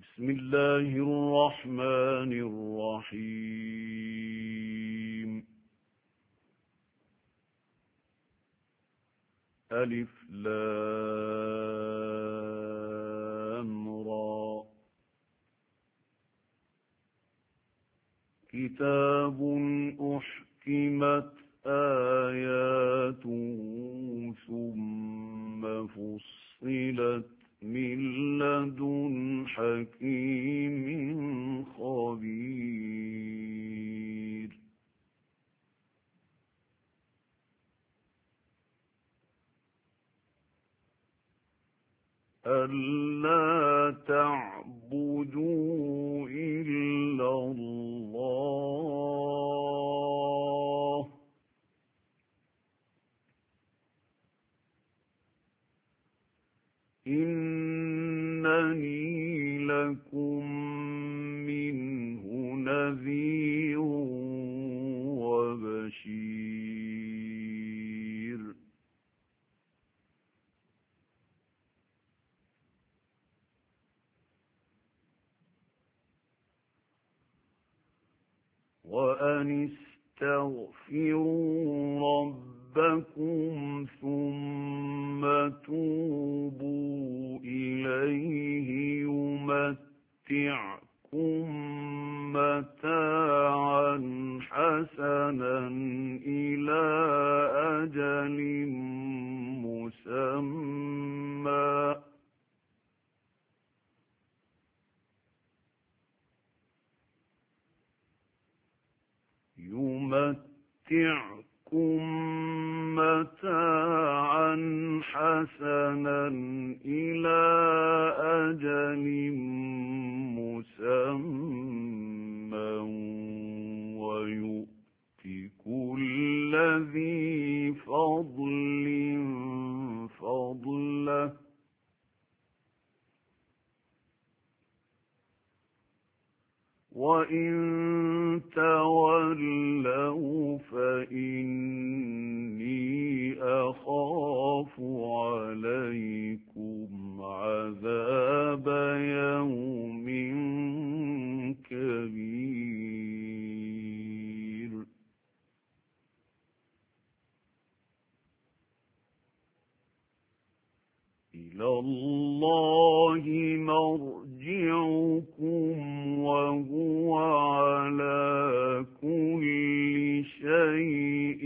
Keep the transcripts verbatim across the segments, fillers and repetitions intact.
بسم الله الرحمن الرحيم ألف لام را كتاب أحكمت آياته ثم فصلت من لدن حكيم خبير ألا تعبدوا إلا الله إنني لكم منه نذير وبشير وأن استغفروا ربكم ثم توبوا إليه يمتعكم متاعا حسنا إلى أجل مسمى يمتعكم متاعا حسنا إلى أجل مسمى ويؤت كل ذي فضل فضله وإن تولوا فإني أخاف عليكم عذاب يوم كبير إلى الله مرجعكم وهو على كل شيء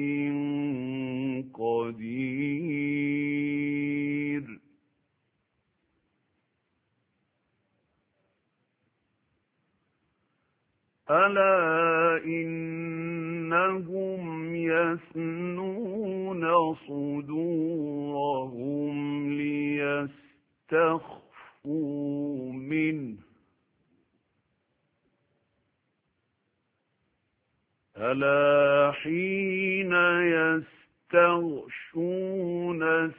قدير ألا إنهم يثنون صدورهم ليستخفوا منه ألا حين يستغشون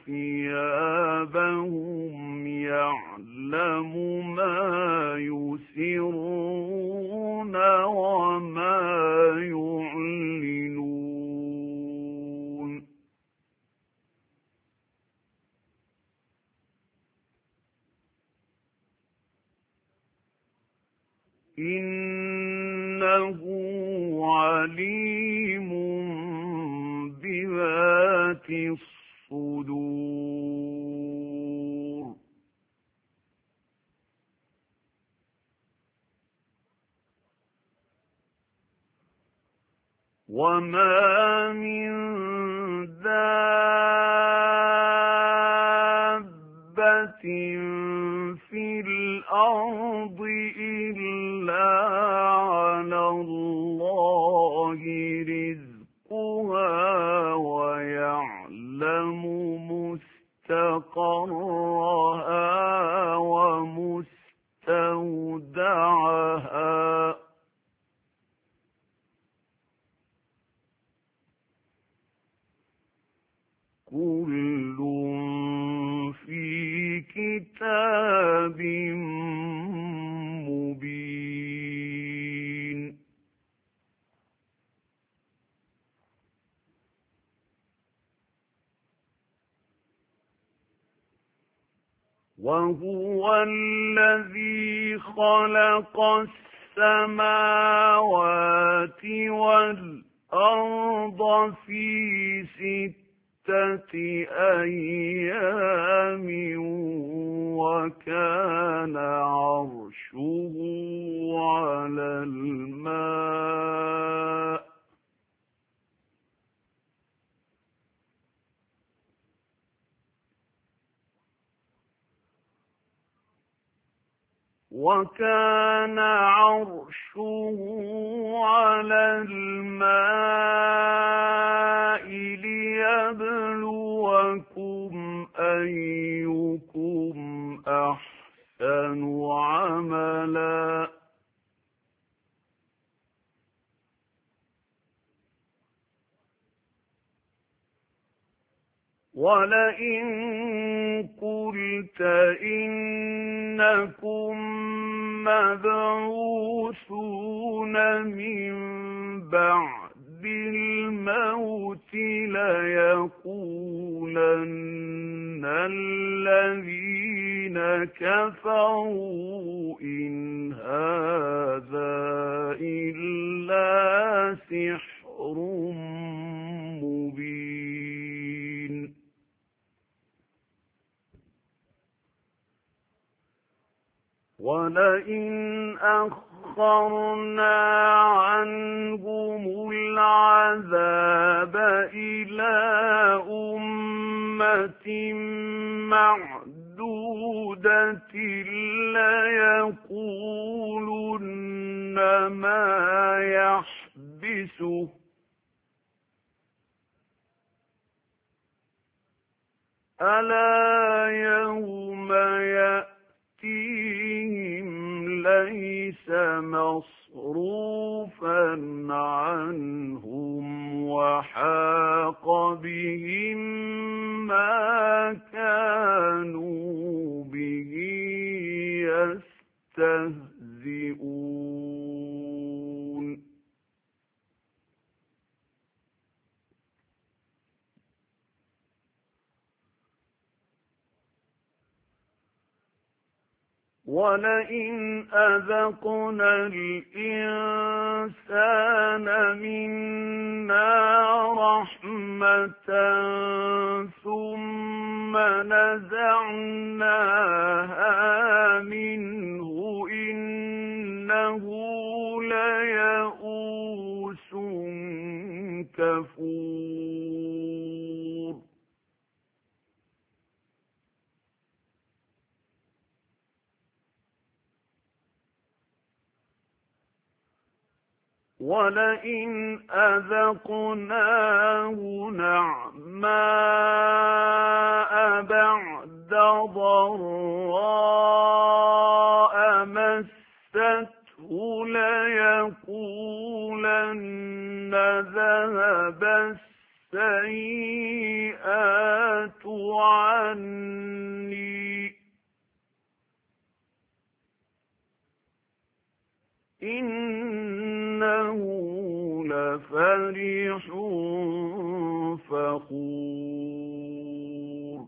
ثيابهم يعلم ما يسرون وما يعلنون إنه عليم بذات الصدور وما من دابة في الأرض إلا على الله رزقها ويعلم مستقرها ومستودعها كل في كتاب مبين وهو الذي خلق السماوات والأرض في ستة أيام وكان عرشه على الماء وكان عرشه على الماء ليبلوكم أيكم أحسن عملا ولئن قلت إنكم مبعوثون من بعد الموت ليقولن الذين كفروا إن هذا إلا سحر مبين ولئن أخرنا عنهم العذاب إلى أمة معدودة ليقولن ما يحبسه ألا يوم يأتيهم ليس مصروفا عنهم وحاق بهم ما كانوا به يستهزئون ولئن أذقنا الإنسان منا رحمة ثم نزعناها منه إنه ليئوس كفور ولئن أذقناه نعماء بعد ضراء مسته ليقولن ذهب السيئات عني إنه لفرح فخور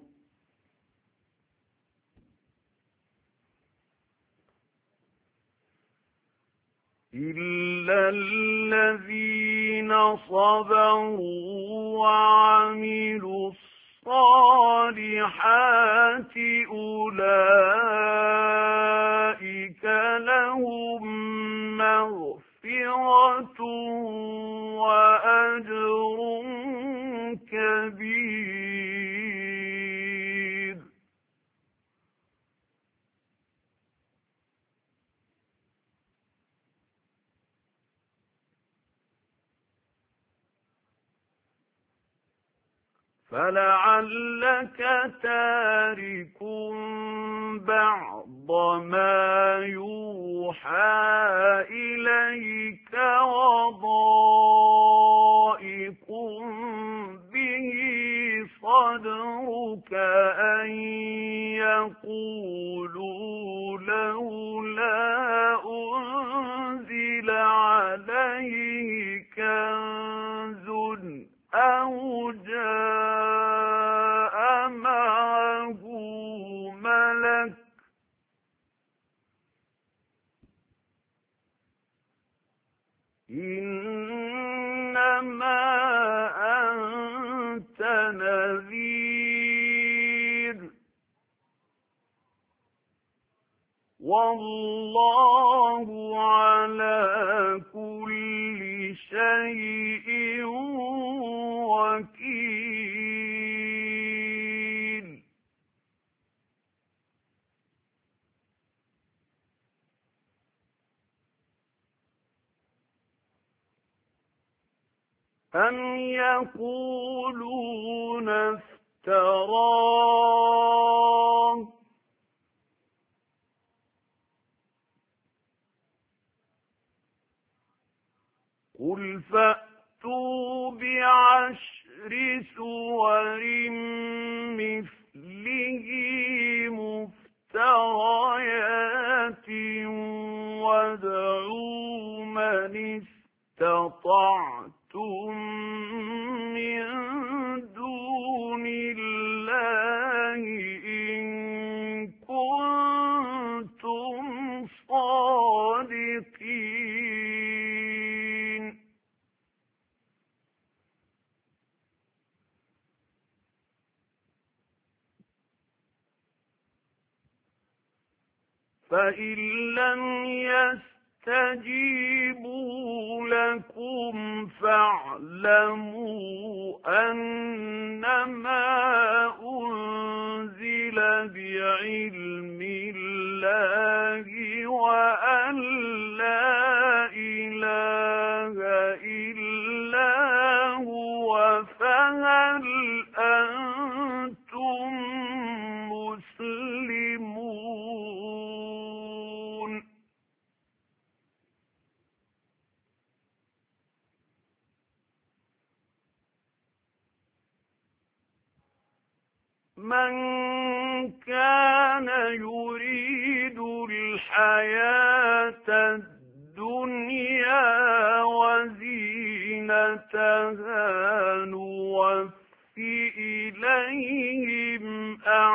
إلا الذين صبروا وعملوا الصالحات أولئك لهم مغفرة وأجر كبير فلعلك تارك بعض ما يوحى إليك وضائق به صدرك أن يقولوا لولا أنزل عليه كنز أو جاء معه ملك إنما أنت نذير والله على كل شيء وكيل. أم يقولون افتراه قل فأتوا بعشر سور مثله مفتريات وادعوا من استطعتم من دون الله إن كنتم صادقين. فإن لم يستجيبوا لكم فاعلموا أنما أنزل بعلم الله وأن لا إله إلا هو فهل أنتم مسلمون. من كان يريد الحياة الدنيا وزينتها نوفي إليهم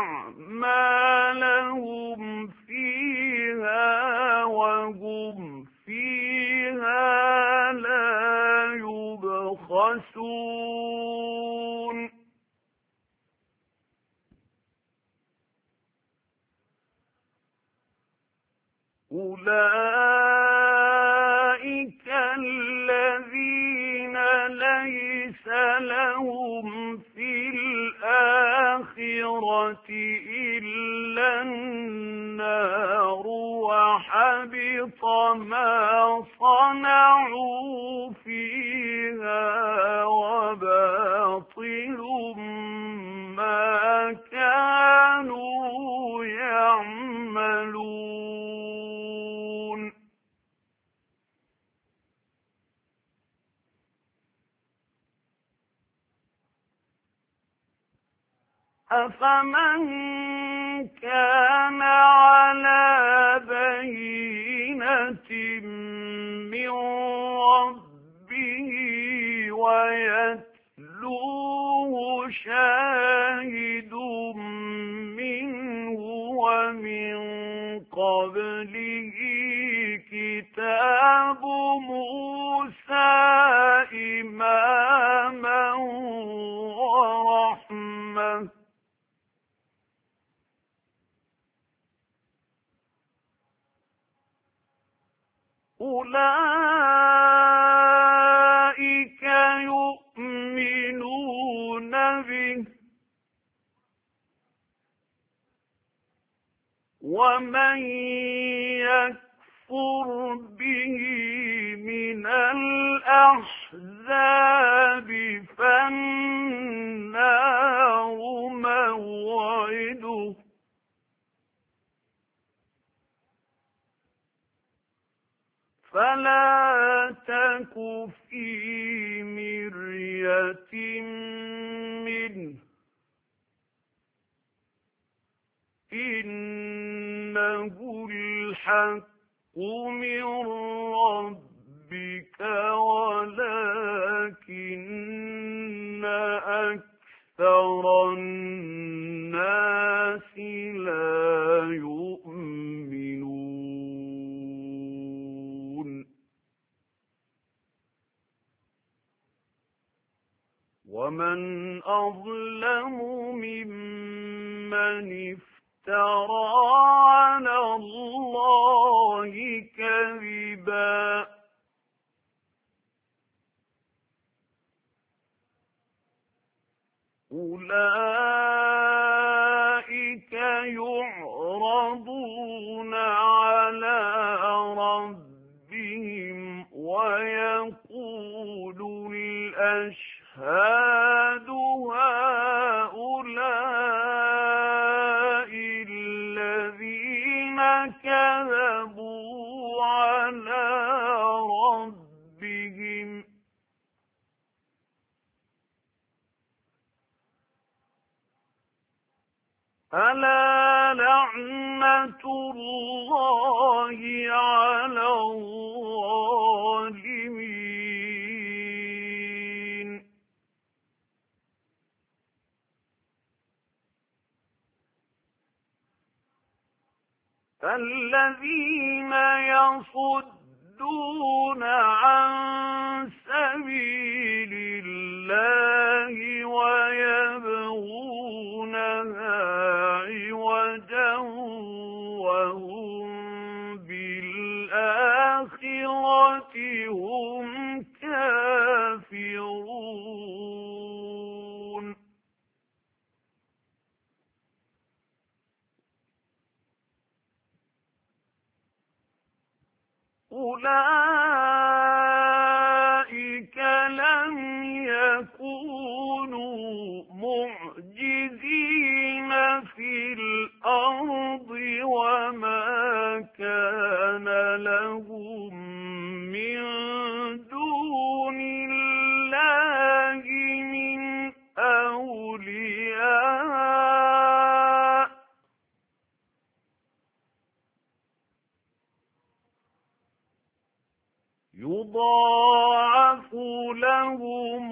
أعمالهم فيها وهم فيها لا يبخسون. أولئك الذين ليس لهم في الآخرة إلا النار وحبط ما صنعوا فيها وباطل ما كانوا يعملون. أفمن كان على بينة من ربه ويتلوه شاهد منه ومن قبله كتاب موسى إماما ورحمة أولئك يؤمنون به ومن يكفر به من الأحزاب فالنار موعده فلا تك في مرية منه إنه الحق من ربك ولكن أكثر الناس لا يؤمنون. ومن أظلم ممن افترى على الله كذبا أولئك يعرضون على ربهم ويقول الأشهاد هؤلاء الذين كذبوا على ربهم ألا لعنة الله على الظالمين الذين يصدون عن سبيل الله ويبغونها عوجا وهم بالآخرة هم كافرون أولئك لم يكونوا معجزين في الأرض وما كان لهم من دون الله من أولياء يضاعف لهم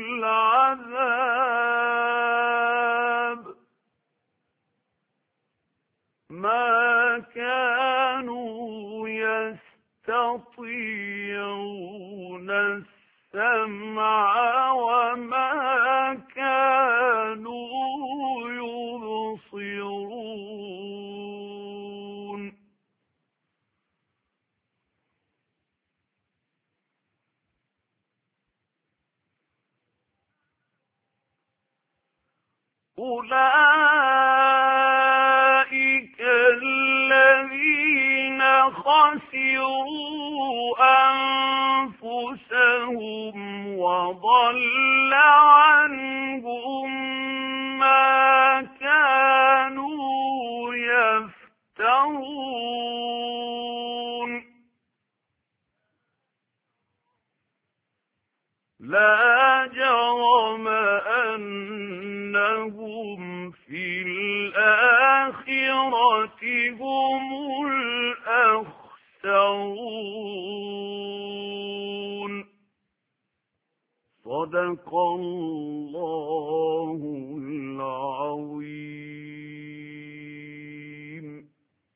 العذاب ما كانوا يستطيعون السمع وما كانوا يبصرون أولئك الذين خسروا أنفسهم وضل عنهم ما كانوا يفترون لا جرم أنهم في الآخرة هم الأخسرون صدق الله العظيم.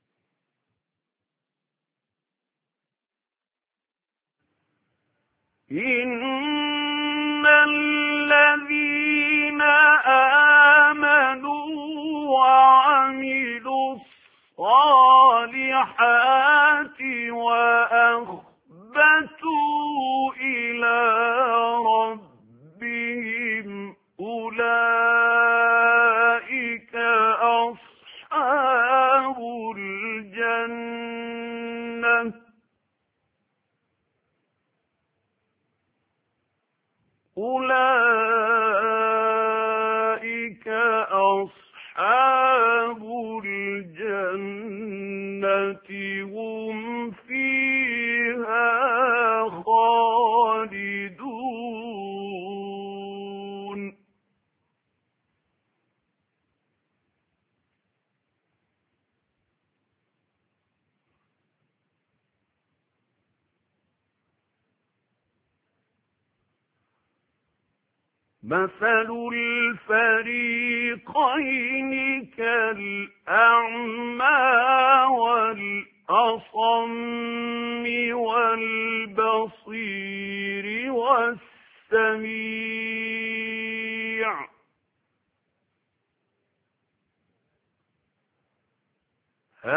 إن الذين آمنوا وعملوا الصالحات وأخبتوا إلى ربهم أولئك أصحاب الجنة أولئك أصحاب الجنة هم فيها خالدون مثل الفريقين كالأعمى والأصم والبصير والسميع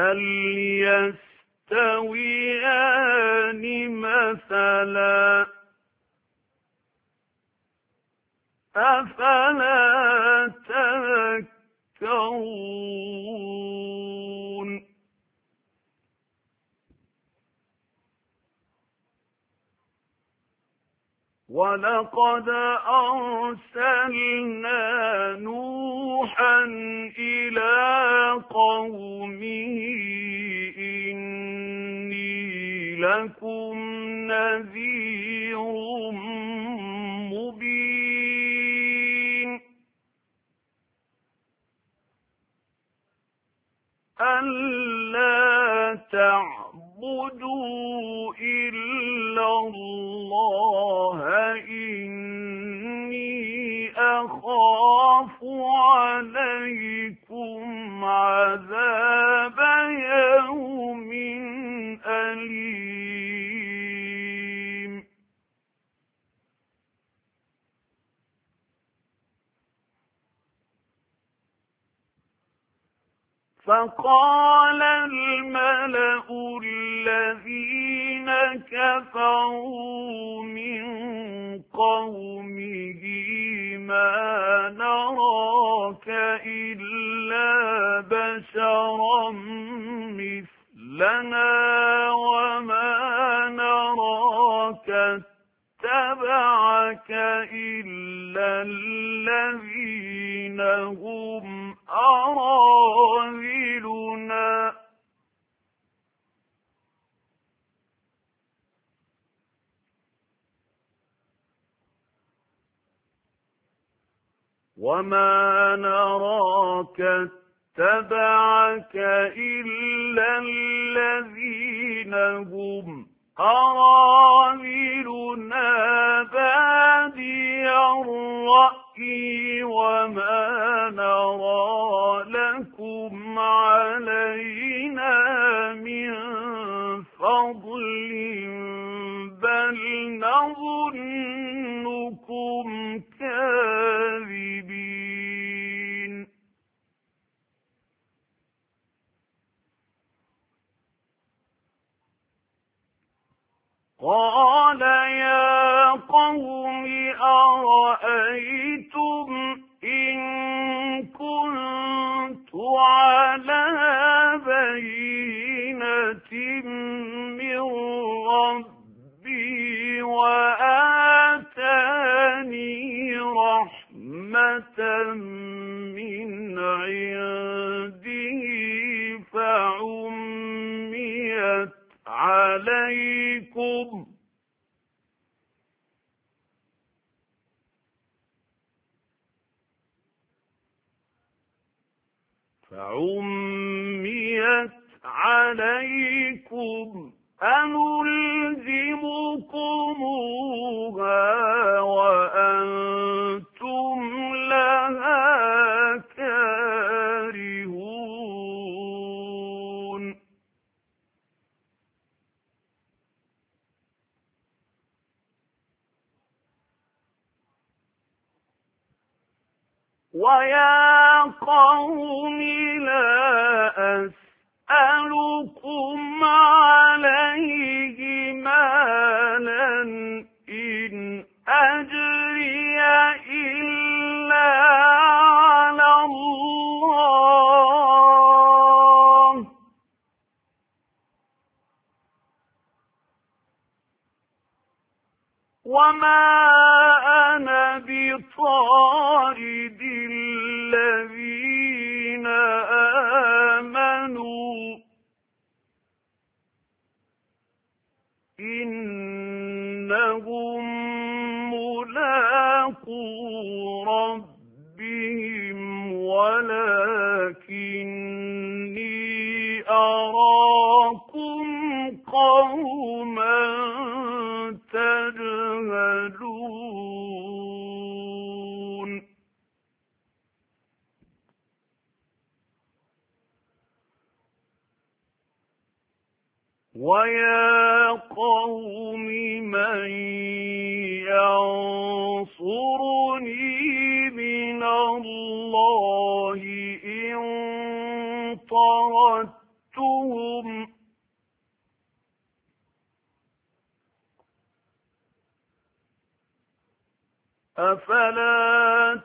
هل يستويان مثلا أفلا تذكرون ولقد أرسلنا نوحا إلى قومه إني لكم نذير مبين ألا تعبدوا إلا الله إني أخاف عليكم عذاب يوم أليم فقال الملأ الذين كفروا من قومه ما نراك إلا بشرا مثلنا وما نراك اتبعك إلا الذين هم أراذلنا وما نراك اتبعك إلا الذين هم أراذلنا بادي الرأي وما نرى لكم علينا من فضل بل نظنكم كاذبين قال يا قوم أرأيتم إن كنت على بينة من ربي وآتاني رحمة من عنده فعميت عليكم فعميت عليكم أنلزمكموها وأنتم لها كارهون ويا قوم لا أسألكم عليه مالا إن أجري إلا على الله وما أنا بطارد الذين آمنوا إنهم ملاقو ربهم ولكني أراكم قوما تجهلون ويا قوم من ينصرني من الله إن طردتكم مثلهم أفلا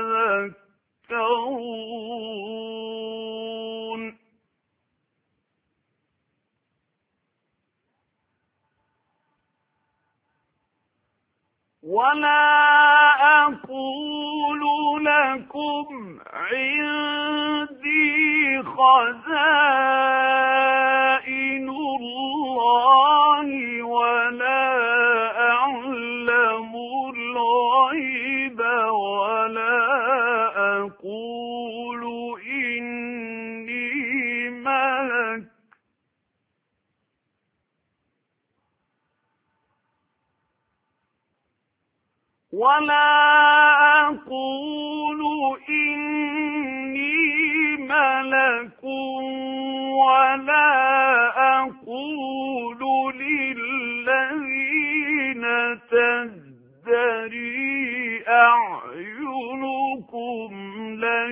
تذكرون ولا أقول لكم عندي خزائن الله ولا أعلم الغيب ولا أقول إني ملك ولا أقول إني ملك ولا أقول للذين تزدري أعينكم لن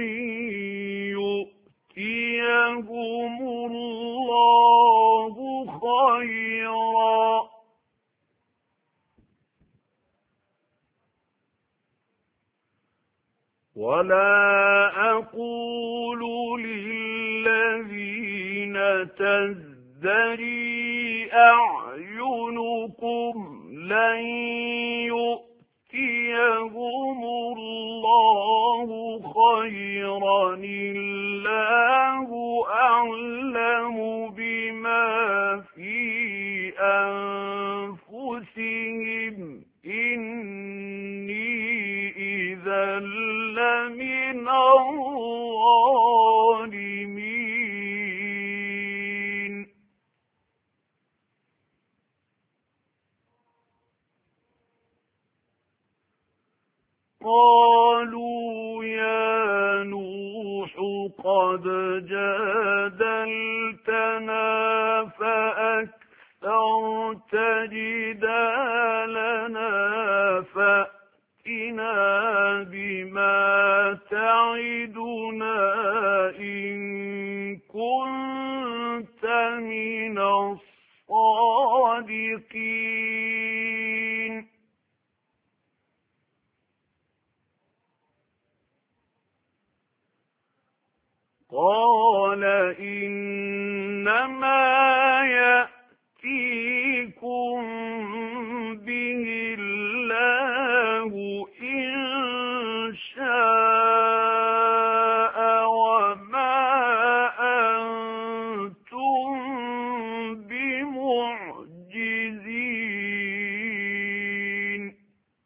يؤتيهم الله خيرا ولا أقول للذين تزدري أعينكم لن يؤتيهم الله خيرا الله أعلم بما في أنفسهم إني إذا لمن الظالمين قالوا يا نوح قد جادلتنا فأكثرت جدالنا فأتنا بما تعدنا إن كنت من الصادقين قال إنما يأتيكم به الله إن شاء وما أنتم بمعجزين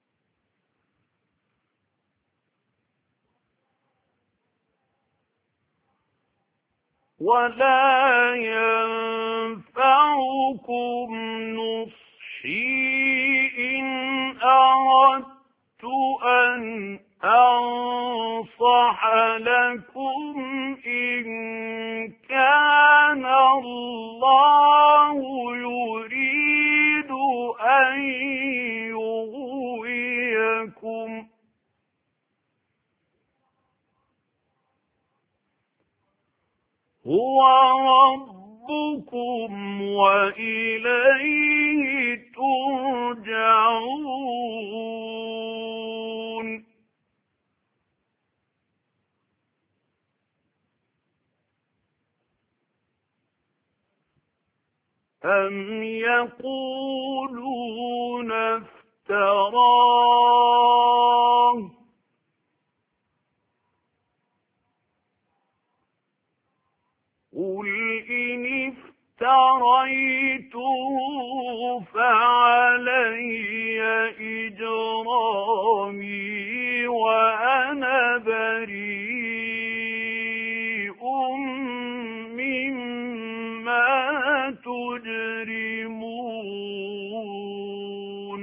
ولا ينفعكم نصحي إن أردت أن أنصح لكم إن كان الله يريد أن يغويكم هو ربكم وإليه ترجعون أم يقولون افتراه قل إن افتريته فعلي إجرامي وأنا بريء مما تجرمون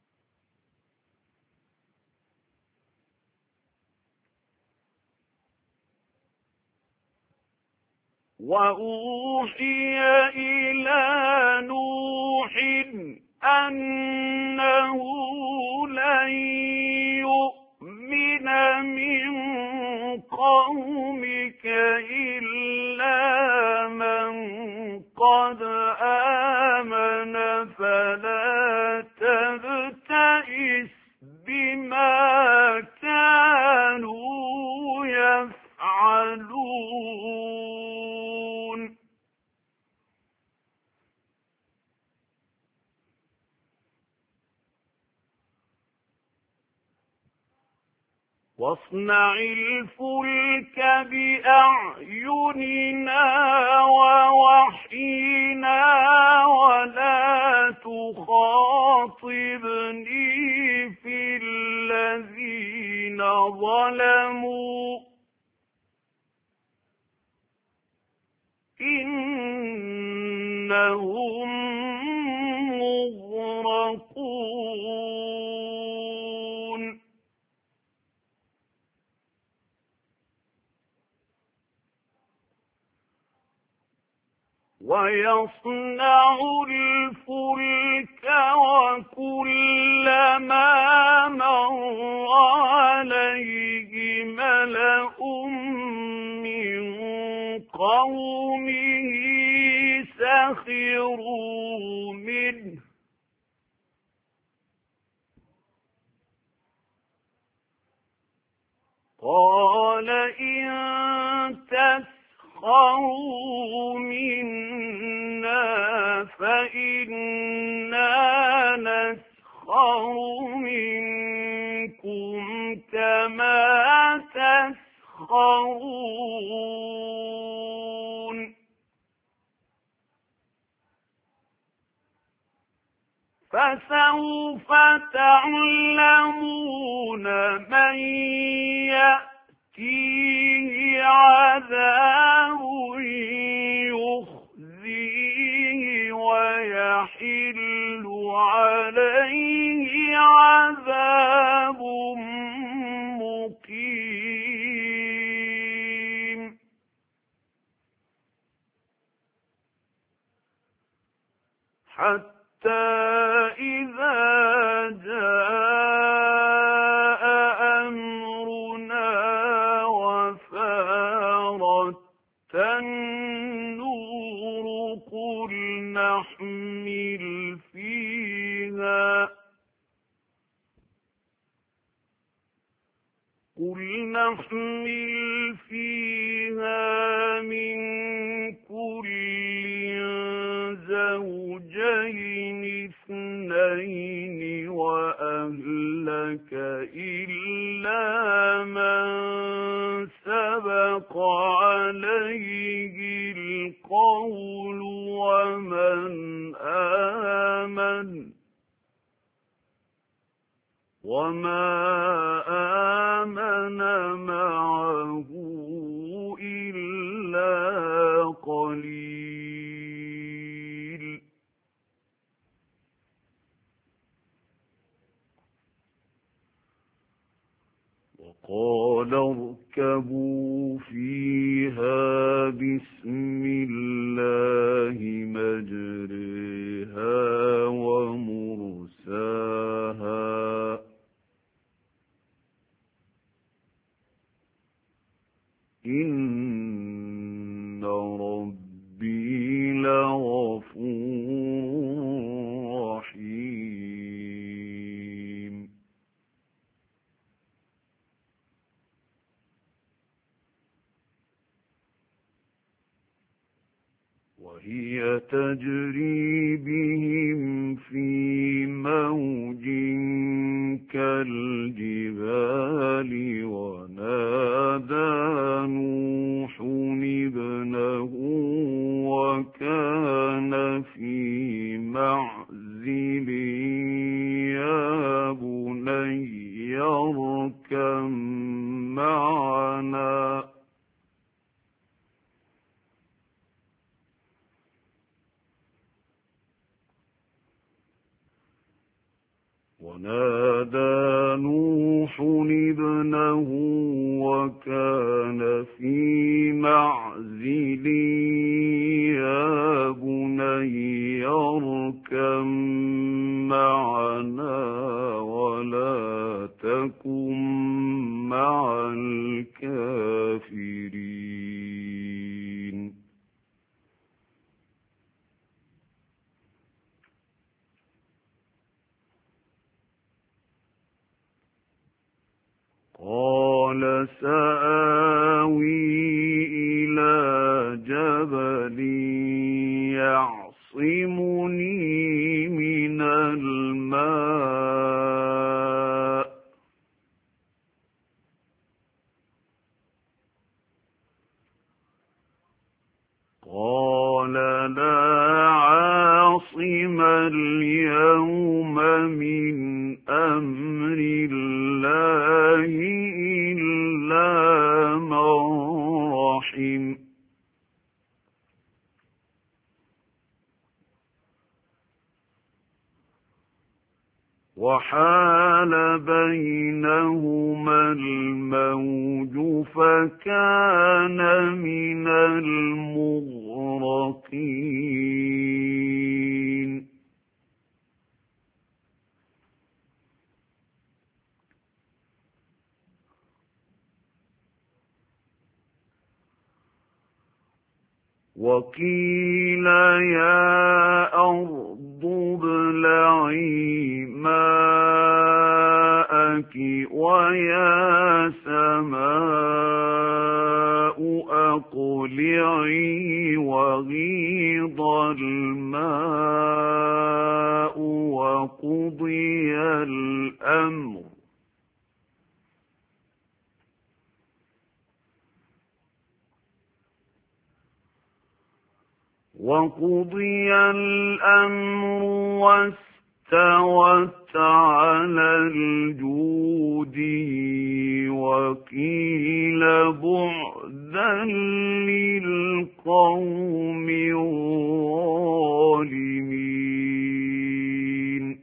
وأوحي إلى نوح أنه لن يؤمن من قومك إلا من قد آمن فلا تبتئس بما كانوا يفعلون واصنع الفلك بأعيننا ووحينا ولا تخاطبني في الذين ظلموا إنهم مغرقون ويصنع الفلك وكلما مر عليه ملأ من قومه سخروا منه قال إن تسخروا منا فإنا نسخر منكم كما تسخرون فسوف تعلمون من يأتيه عذاب يخزيه ويحل عليه عذاب مقيم حتى إذا جاء أمرنا وفارت النور قل نحمل فيها قل نحمل فيها من كل زوجين اثنين وأهلك إلا من سبق عليه القول ومن آمن وما آمن معه إلا قليل وقال اركبوا فيها بسم الله مجريها ومرساها إن ربي لغفور رحيم وهي تجري بهم في موج كالجبال ونادى نوح ابنه وكان في معزل يا بني اركب معنا ونادى نوح ابنه وكان في معزل يا بني اركب معنا ولا تكن مع الكافرين سآوي إلى جبل يعصمني من الماء قال لا عاصم اليوم من أمر الله إلا من رحم وحال بينهما الموج فكان من المغرقين وقيل يا أرض ابلعي ماءك ويا سماء أقلعي وغيض الماء وقضي الأمر وقضي الأمر واستوت على الجود وقيل بعدا للقوم الظالمين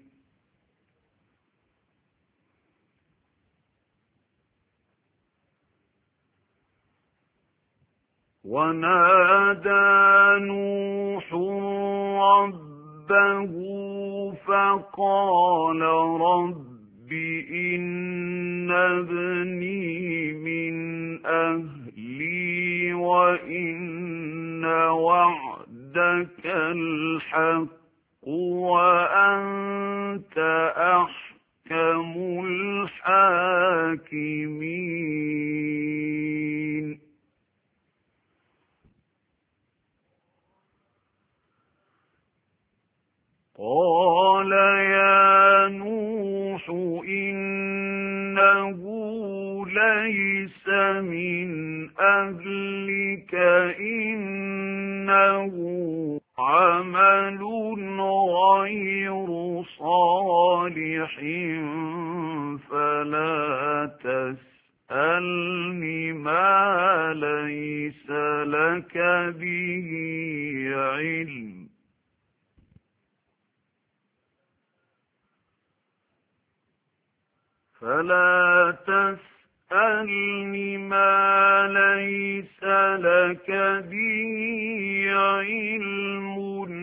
ونادى نوح ربه فقال رب إن ابني من أهلي وإن وعدك الحق وأنت أحكم الحاكمين قال يا نوح إنه ليس من أهلك إنه عمل غير صالح فلا تسألني ما ليس لك به علم فلا تسألني ما ليس لك به علم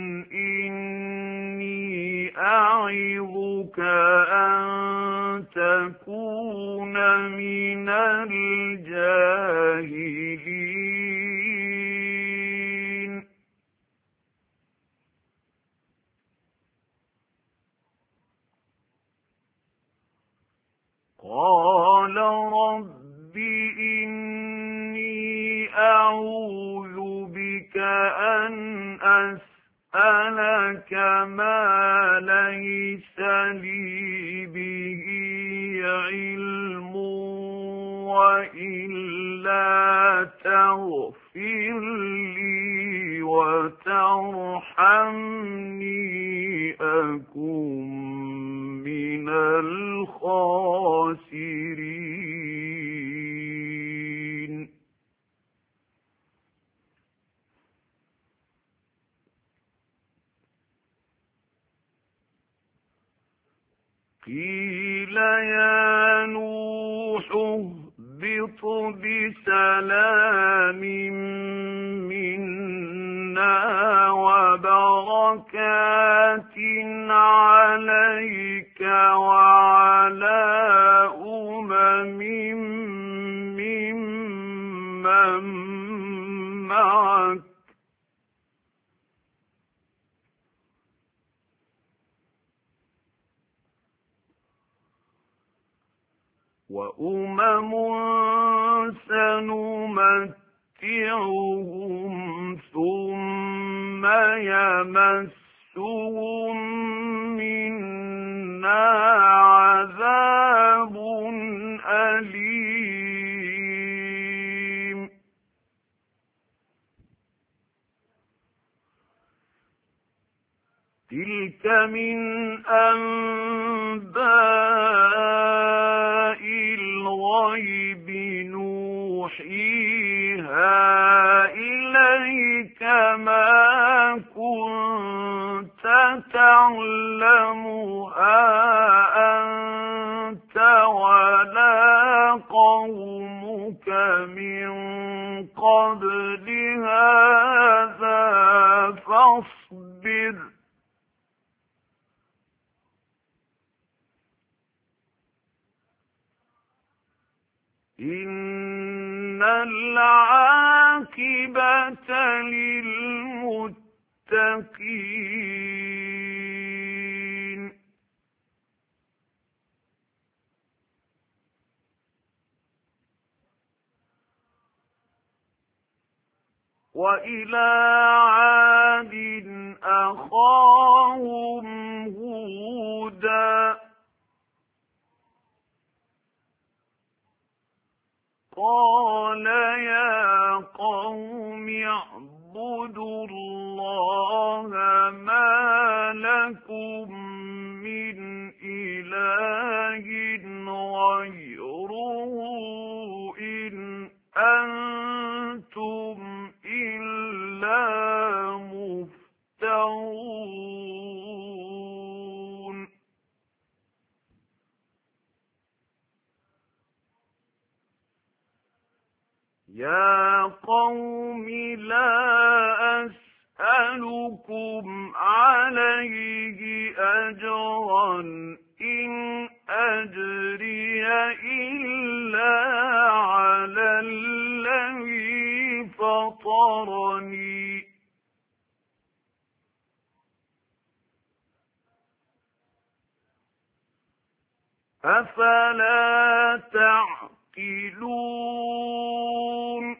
إني أعظك أن تكون من الجاهلين قال رب إني أعوذ بك أن أسألك ما ليس لي به علم وإلا تغفر لي وترحمني أكن من الخاسرين قيل يا نوح اهبط بسلام منا وبركات عليك وعلى أمم ممن معك وأمم نمتعهم ثم يمسهم منا عذاب أليم تلك من أنباء الغيب نوحيها إليك ما كنت تعلمها أنت ولا قومك من قبل هذا فاصبر إن العاقبة للمتقين وإلى عاد أخاهم هودا قال يا قوم اعبدوا الله ما لكم من إله غيره إن أنتم إلا مفترون يا قوم لا أسألكم عليه أجرا إن أجري إلا على الذي فطرني أفلا تعقلون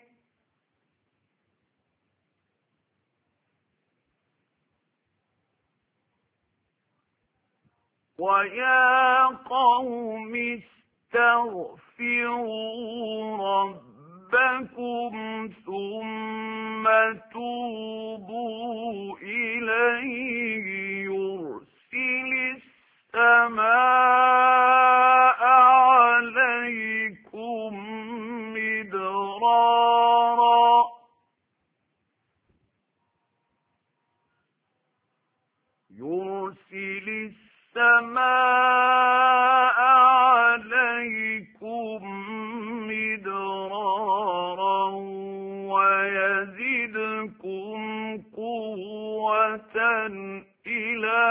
ويا قوم استغفروا ربكم ثم توبوا إليه يرسل السماء عليكم مدرارا يرسل السماء عليكم مدرارا ويزدكم قوة إلى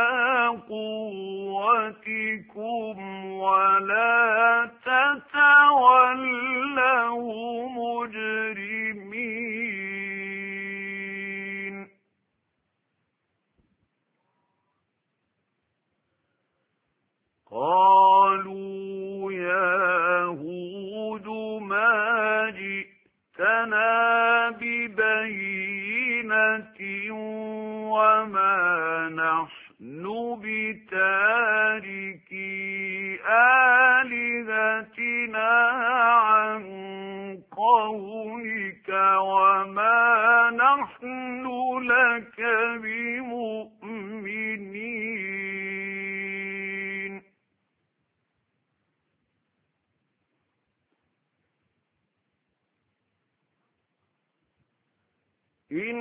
قوتكم ولا تتولوا مجرمين قالوا يا هود ما جئتنا ببينة وما نحن بتاركي آلهتنا عن قولك وما نحن لك بمؤمنين إن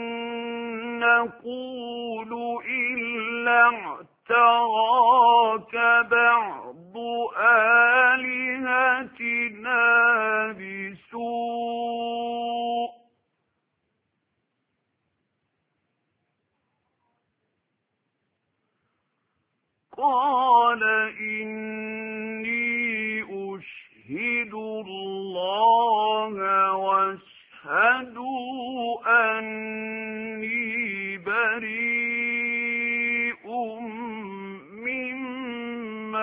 نقول إلا اعتراك بعض آلهتنا بسوء قال إني أشهد الله واشهدوا أني بريء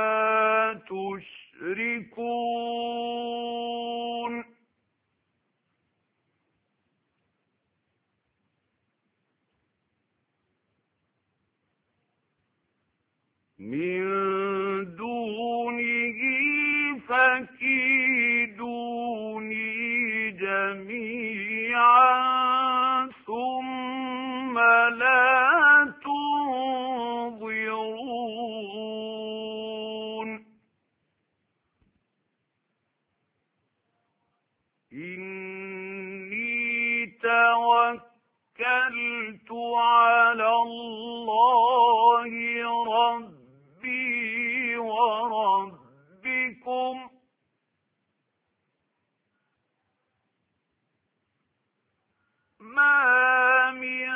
مما تشركون من دونه فكيدوني جميعا ثم لا تنظرون إني توكلت على الله ربي وربكم ما من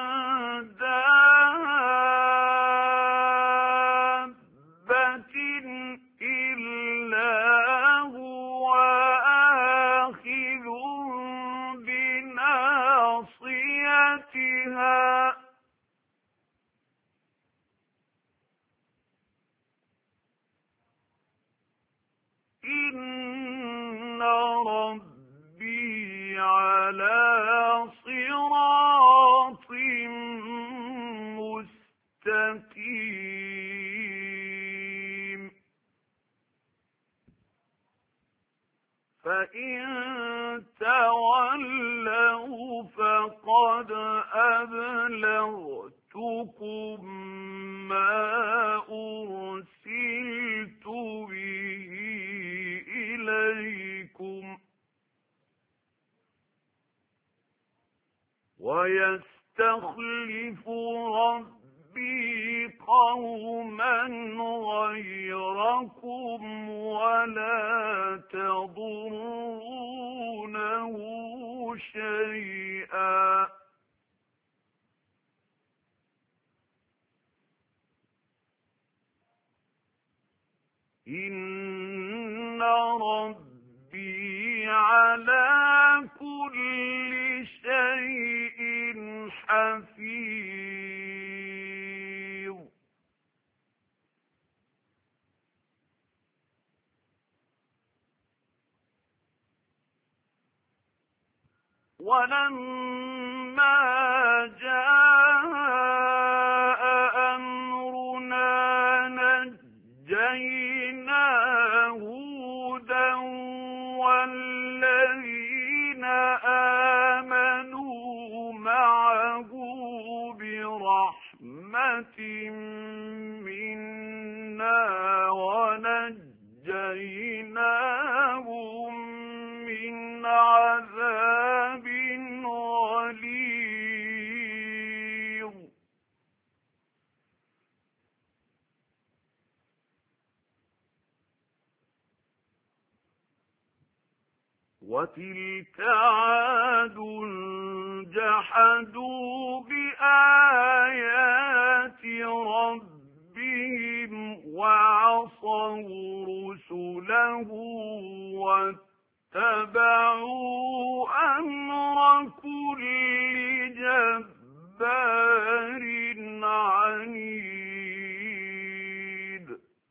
دابة إلا هو آخذ بناصيتها إن ربي على صراط مستقيم فإن تولوا فقد أبلغتكم ما أرسلت به إليكم ويستخلف ربي قوما غيركم ولا تضرونه شيئا إن ربي على كل شيء حفيظ ولما جاء أمرنا نجينا هودا والذين آمنوا معه برحمة منا ونجيناهم من عذاب غليظ وتلك عاد جحدوا بآيات ربهم وعصوا رسله واتبعوا أمر كل جبار عنيد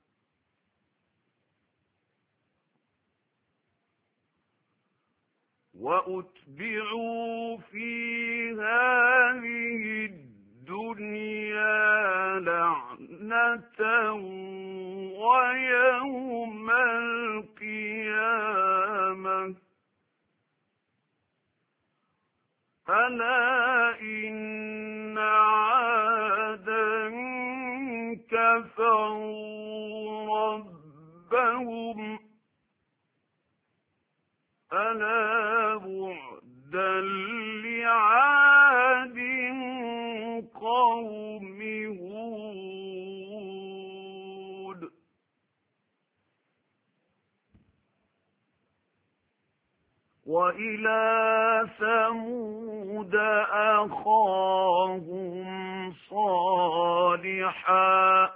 وأتبعوا في هذه الدنيا لعنة ويوم القيامة ألا إن عادا كفروا ربهم ألا بعدا لعاد قوم هود وإلى ثمود أخاهم صالحا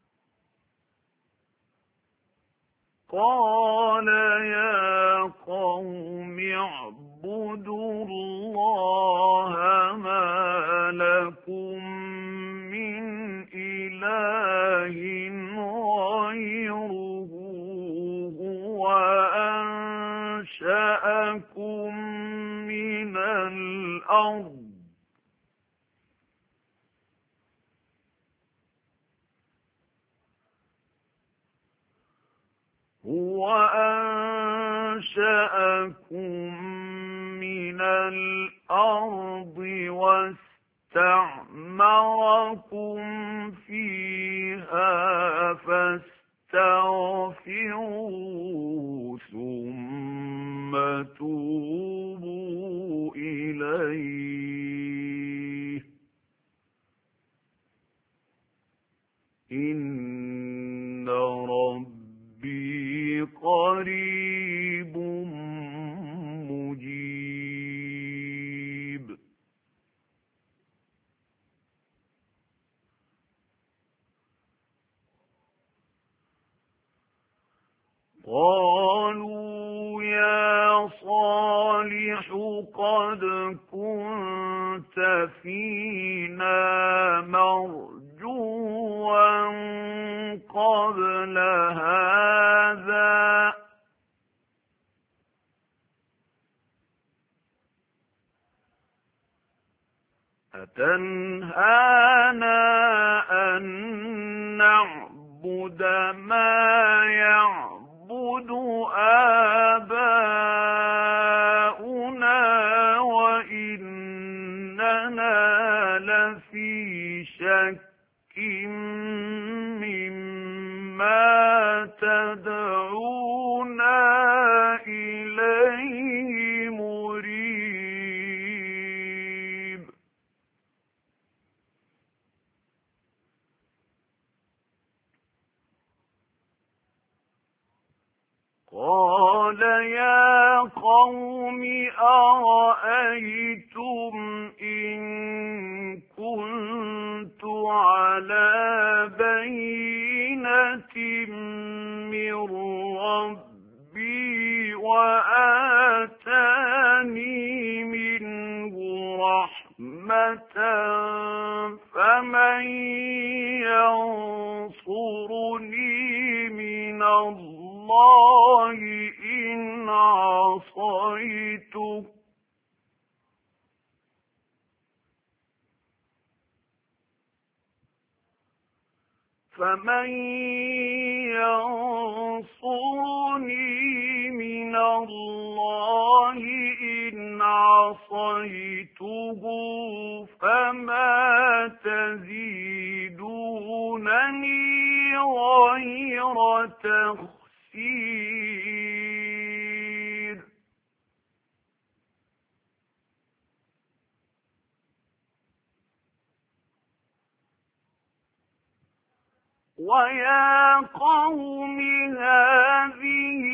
قال يا قوم اعبدوا الله ما لكم من إله غيره هو أنشأكم من الأرض لكم من الأرض واستعمركم فيها فاستغفروا ثم توبوا إليه إن ربي قريب مجيب. قالوا يا صالح قد كنت فينا مرجوا قبل هذا أتنهانا أن نعبد ما يعبد آباؤنا وإننا لفي شك مما تدعونا إليه مريب. قال يا قوم أرأيتم إن كنت على بينة من ربي وآتاني منه رحمة فمن ينصرني من الله إن عصيته فمن ينصرني من الله إن عصيته فما تزيدونني غير تخسير. ويا قوم هذه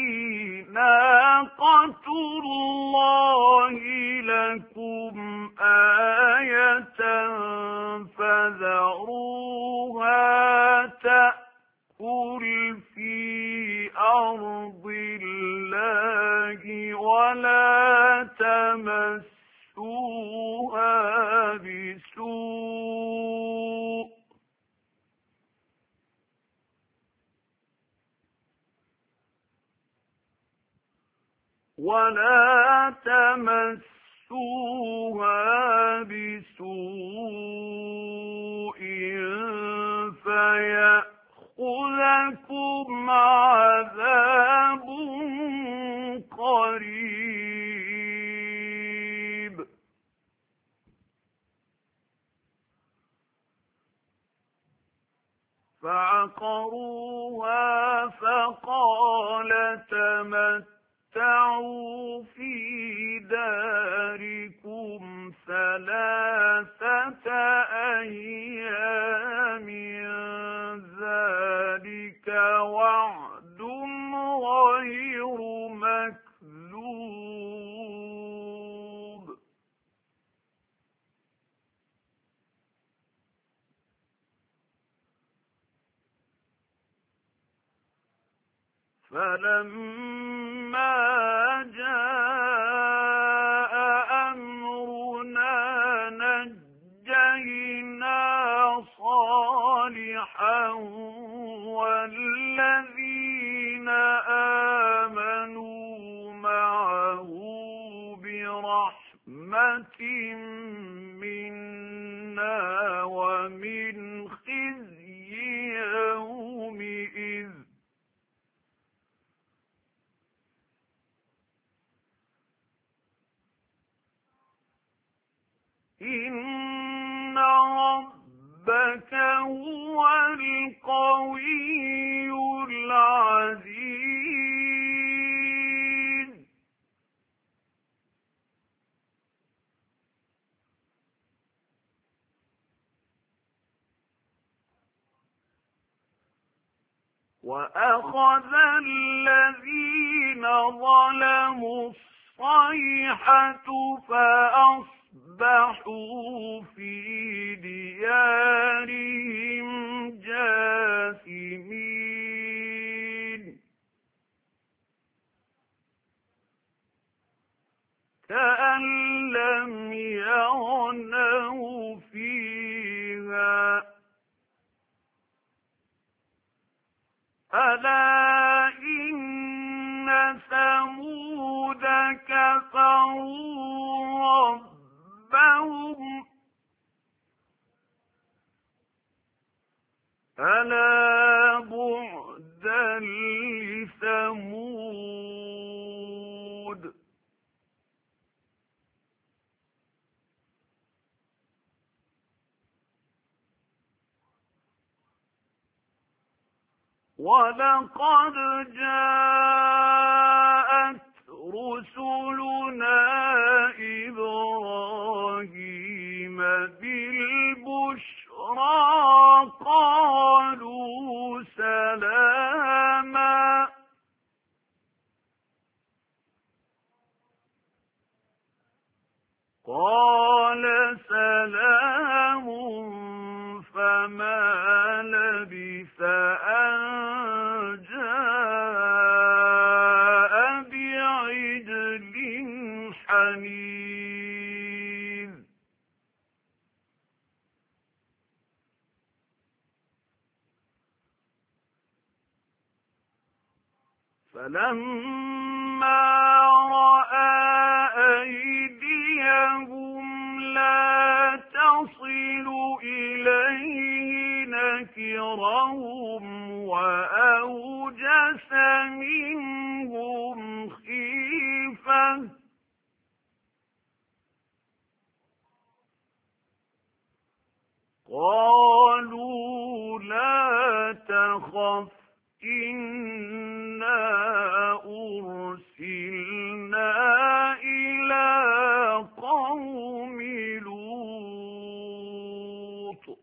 ناقة الله لكم آية فذروها تأكل في أرض الله ولا تمسوها بسوء ولا تمسوها بسوء فيأخذكم عذاب قريب. فعقروها فقال تمتعوا في داركم ثلاثة أيام ذلك وعد غير مكذوب. فلما جاء أمرنا نجينا صالحا والذين آمنوا معه برحمة منا ومن خزي يومئذ القوي العزيز. وأخذ الذين ظلموا الصيحة فأصبحوا في ديارهم جاثمين. كأن لم يغنوا فيها. ألا إن ثمود كفروا ربهم. ألا بعدا لثمود. ولقد جاءت رسلنا إبراهيم بالبشرى قالوا سلاما. قال سلام فما لبث أن جاء بعجل حنيذ. فلما رأى أيديهم لا تصل إليه نكرهم وأوجس منهم خيفة. قالوا لا تخف إنا أرسلنا إلى قوم لوط.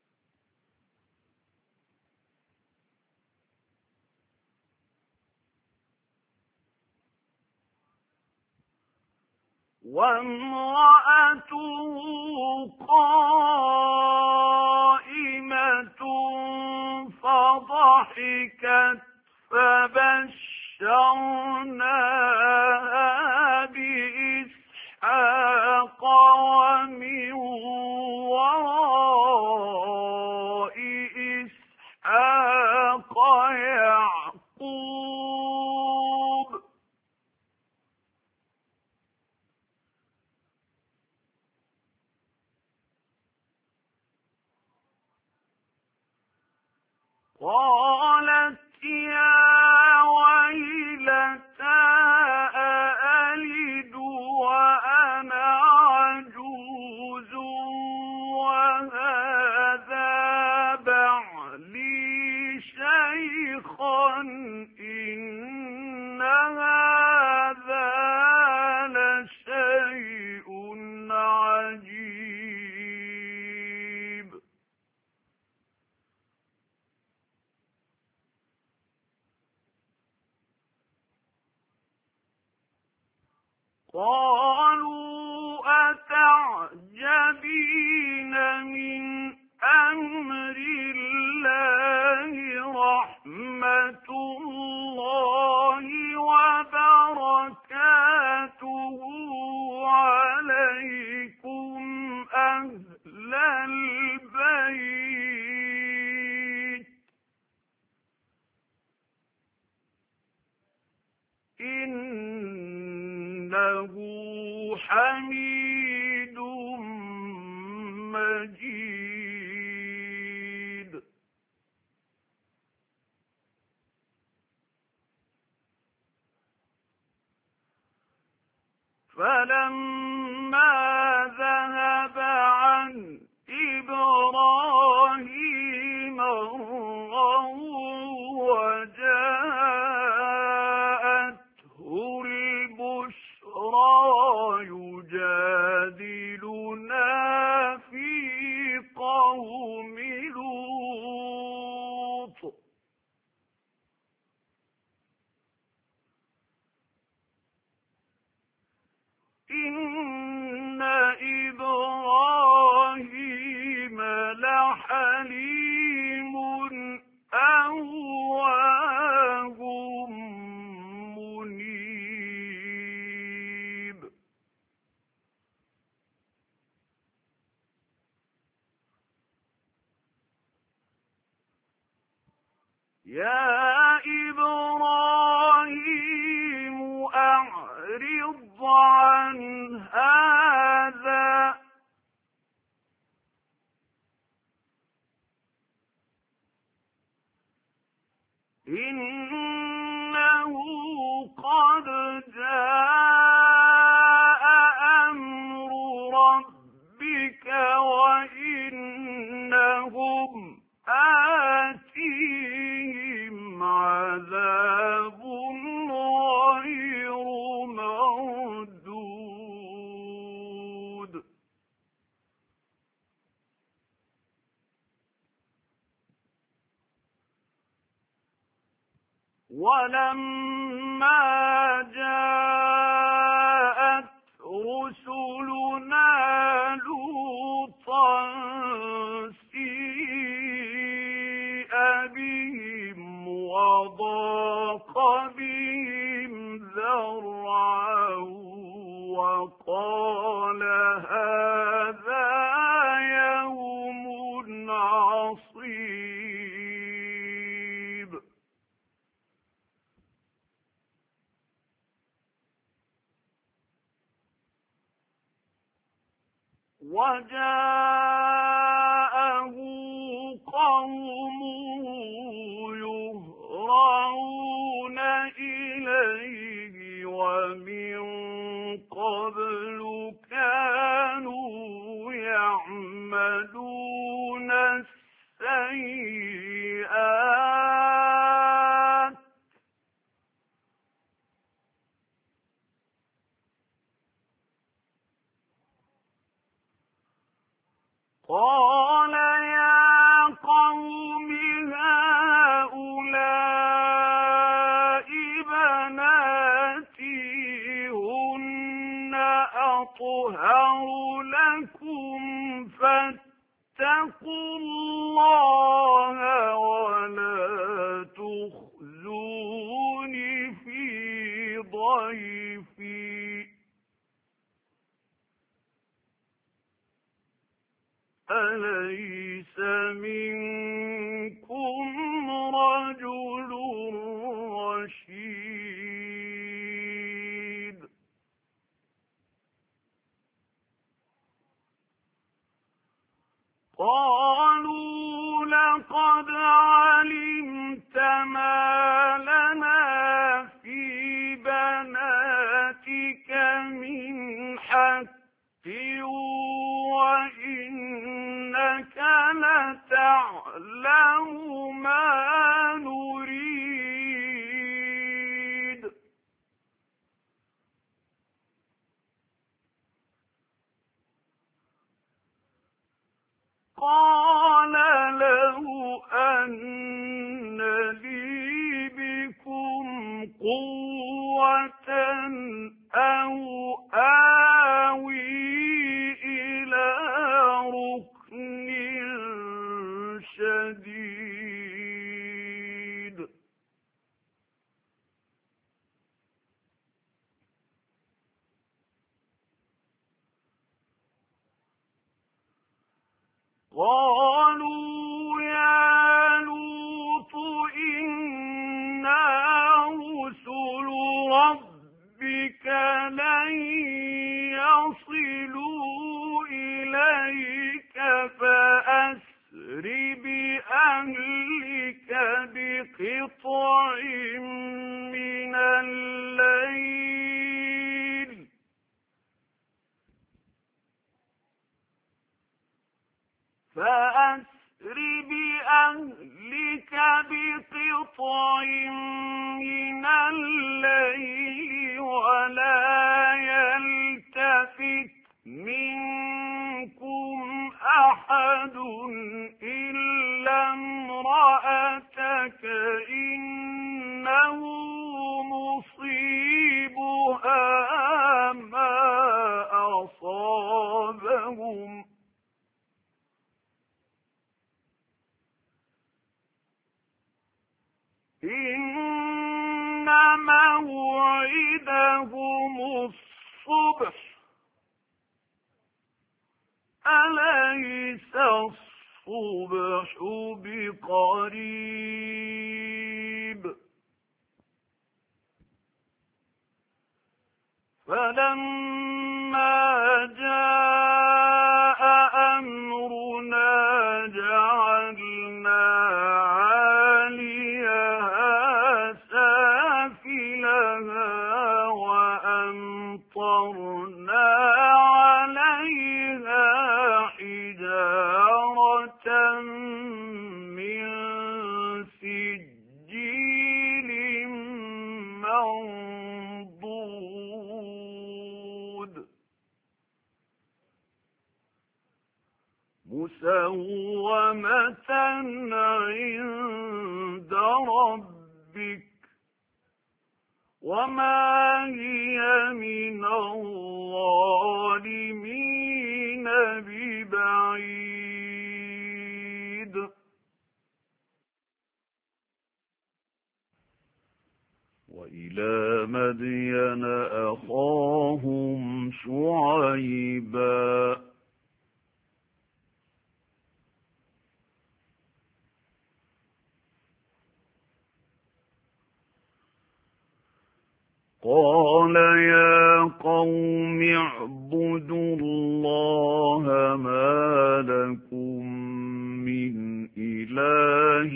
وامرأته قائمة فضحكت فبشرناها بإسحاق ومن وراء إسحاق يعقوب. قالت يا ويلتى أألد وأنا عجوز وهذا بعلي شيخا إن هذا لشيء عجيب. قالوا أتعجبين من أمر الله رحمة الله وبركاته عليكم أهل البيت إنه حميد مجيد. فلما ذهب عن إبراهيم يا إبراهيم أعرض عن هذا إنه قد جاء أمر ربك وإنهم آتيهم عذاب غير مردود ولما جاءت رسلنا لوطا سيء بهم وضاق بهم ذرعا وقال هذا يوم عصيب وجاءه قومه يهرعون إليه ومن قبل كانوا يعملون السيئات قال يا قوم هؤلاء بناتي هن أطهر لكم فاتقوا الله ولا تخزوني في ضيفي أليس منكم رجل رشيد قالوا لقد علمت ما لنا في بناتك من حق وإنك لتعلم ما نريد قال له أن لي بكم قوة أو آوي إلى ركن شديد قالوا يا لوط إنا رسل ربك لن يصلوا إليك فأسر بأهلك بقطع من الليل فأسر بأهلك بقطع من الليل ولا يلتفت منكم أحد إلا امرأتك إنه مصيبها ما أصابهم إن موعدهم الصبح أليس الصبح بقريب وما هي من الظالمين ببعيد. وإلى مدين أخاهم شعيبا قال يا قوم اعبدوا الله ما لكم من إله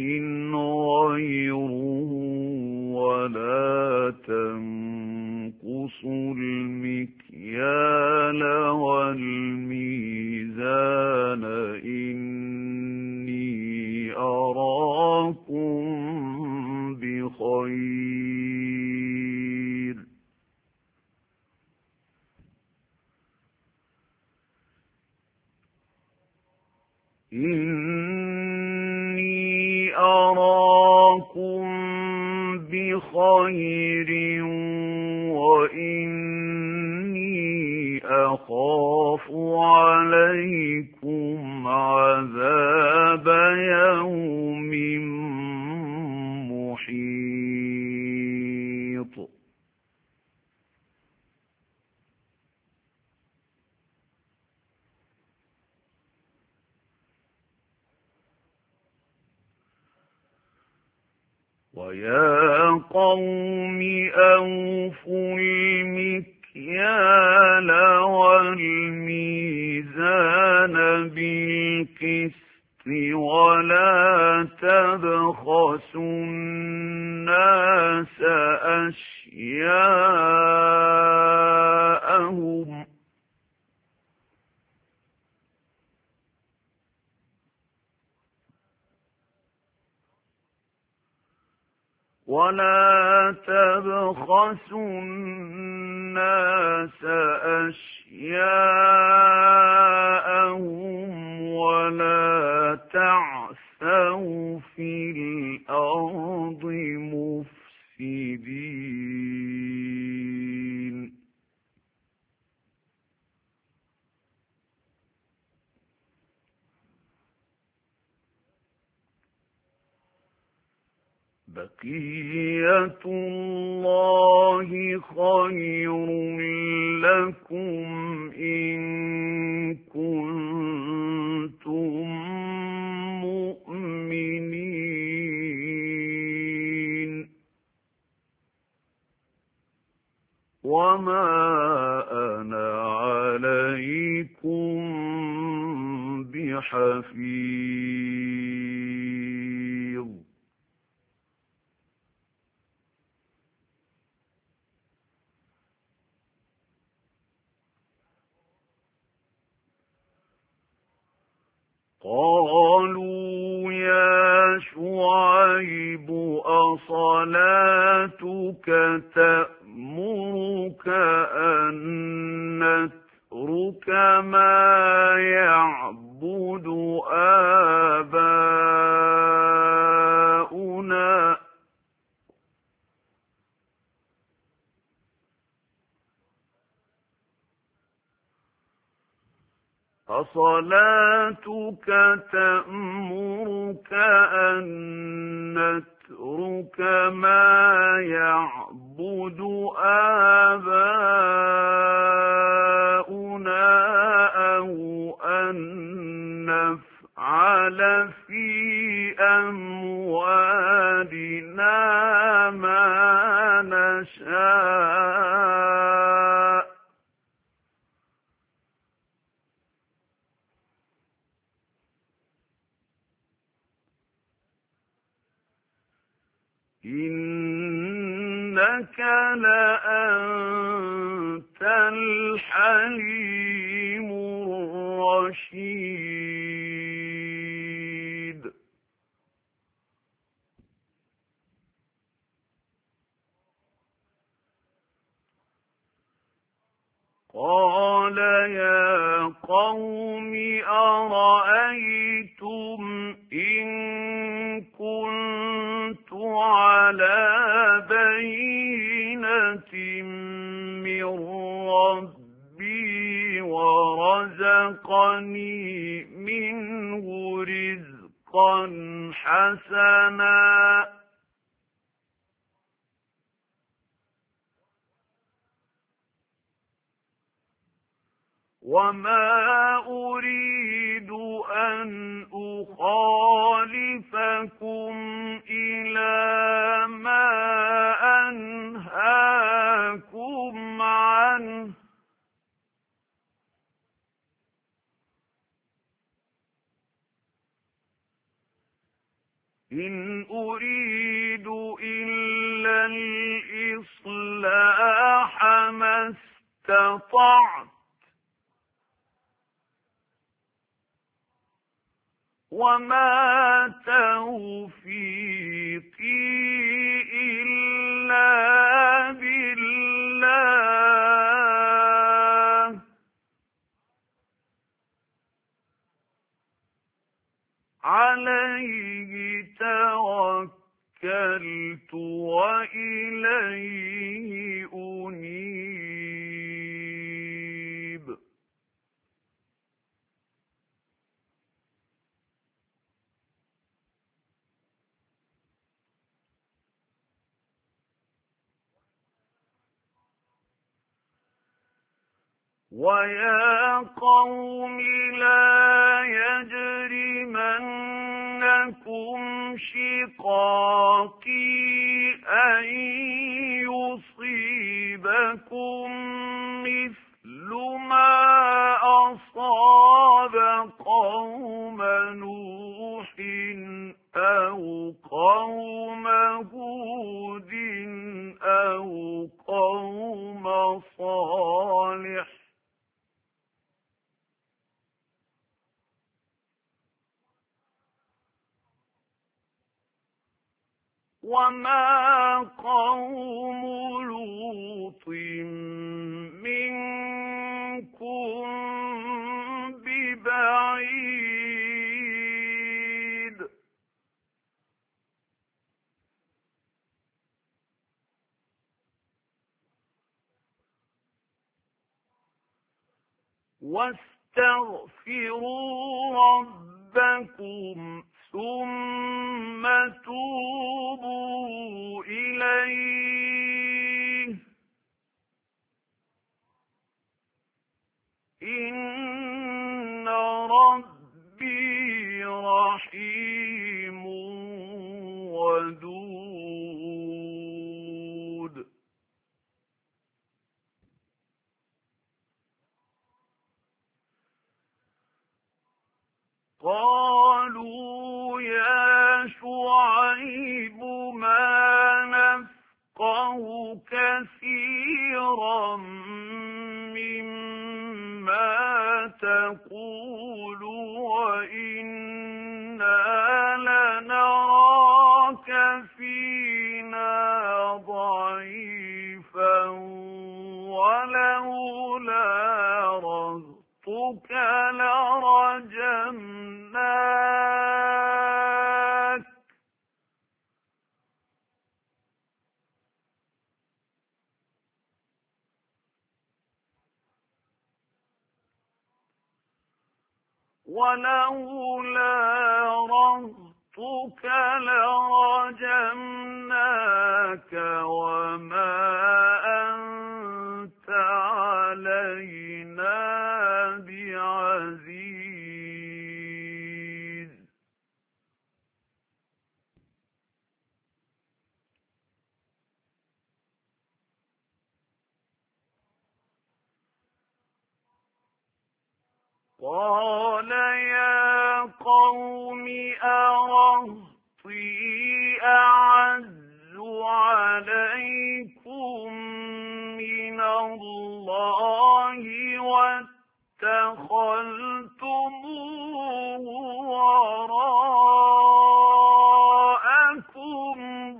غيره ولا تنقصوا المكيال والميزان إني أراكم بخير. إني أراكم بخير وإني أخاف عليكم عذاب يوم محيط. ويا قوم أوفوا المكيال والميزان بالقسط ولا تبخسوا الناس أشياءهم ولا تبخسوا الناس أشياءهم ولا تعثوا في الأرض مفسدين. بقية الله خير لكم إن كنتم مؤمنين وما أنا عليكم بحفيظ. قالوا يا شعيب أصلاتك تأمرك أن نترك ما يعبد آباؤنا أصلاتك تأمرك أن نترك ما يعبد آباؤنا أو أن نفعل في أموالنا ما نشاء إنك لأنت الحليم الرشيد. قال يا قوم أرأيتم إن كنت على بينة ورزقني منه رزقا حسنا وما أريد أن أخالفكم إلى ما أنهاكم عنه إن أريد إلا الإصلاح ما استطعت وما توفيقي إلا بالله عليه توكلت وإليه أنيب ويا قوم لا يجرمنكم شقاقي أن يصيبكم مثل ما أصاب قوم نوح أو قوم هود أو قوم صالح وما قوم لوط منكم ببعيد واستغفروا ربكم ثم توبوا إليه إن ربي رحيم ودود قالوا يا شعيب ما نفقه كثيرا مما تقول وإنا لنراك فينا ضعيفا ولولا رهطك لرجمناك ولولا رهطك لرجمناك وما أنت علينا بعزيز قال يا قوم أرهطي أعز عليكم من الله واتخذتموه وراءكم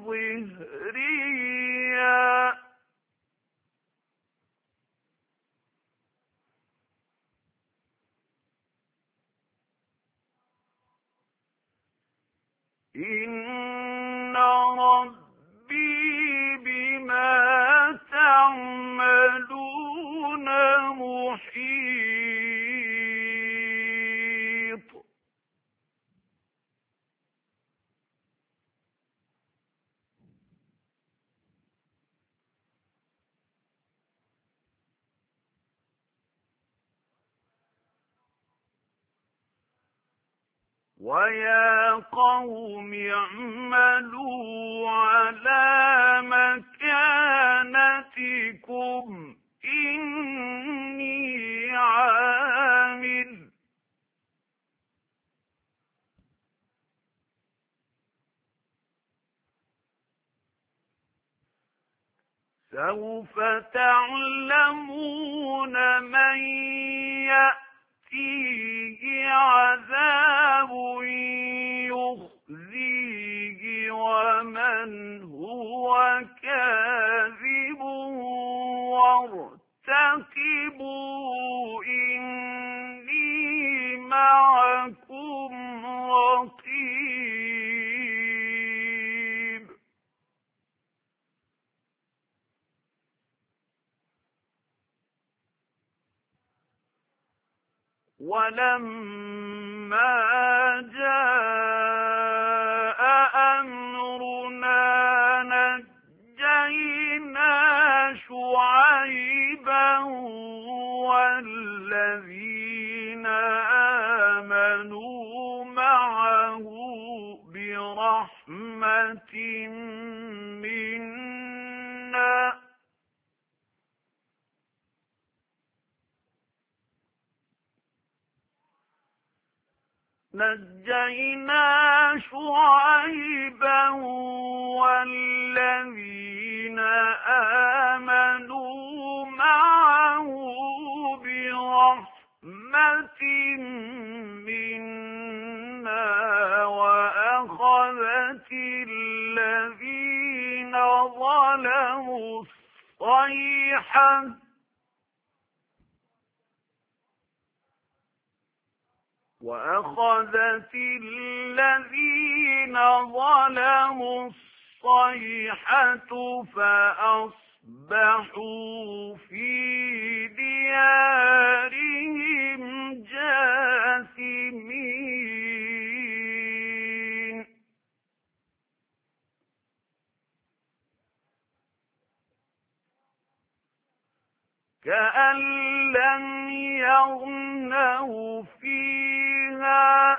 ظهريا إن ربي بما تعملون محيط ويا قوم اعملوا على مكانتكم إني عامل سوف تعلمون من يأتيه عذاب يخزيه ومن هو كاذب وارتقبوا إني معكم رقيب ولما جاء أمرنا نجينا شعيبا والذين آمنوا معه برحمة منا نجينا شعيبا والذين آمنوا معه برحمة منا وأخذت الذين ظلموا الصيحة وأخذت الذين ظلموا الصيحة فأصبحوا في ديارهم جاثمين كأن لم يغنوا فيها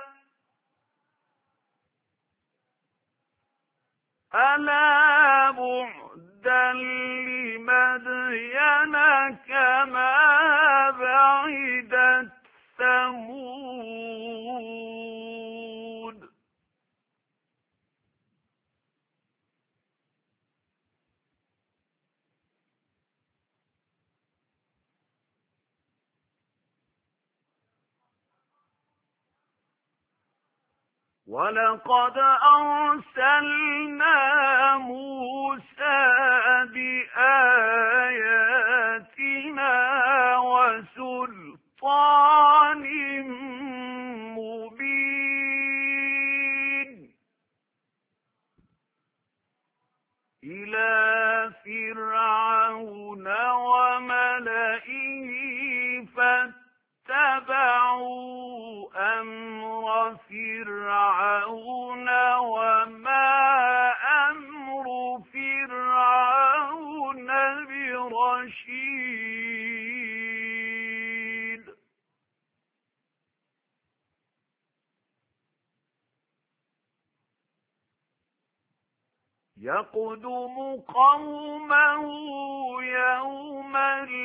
ألا بعدا لمدين كما بعدت ثمود ولقد أرسلنا موسى بآياتنا وسلطان مبين إلى فرعون وملئه فاتبعوا أمر فرعون وما أمر فرعون برشيد يقدم قومه يوم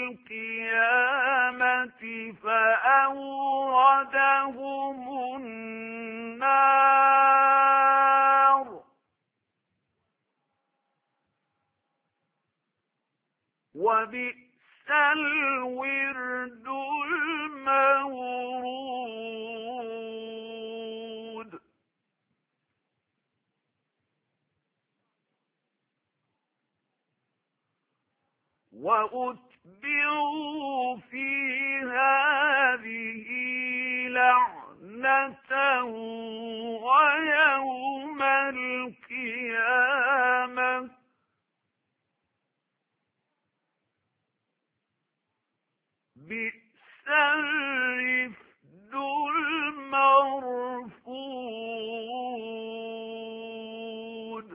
القيامة فأوردهم النار وبئس الورد المورود وأتبعوا في هذه لعنة ويوم القيامة بئس الرفد المرفود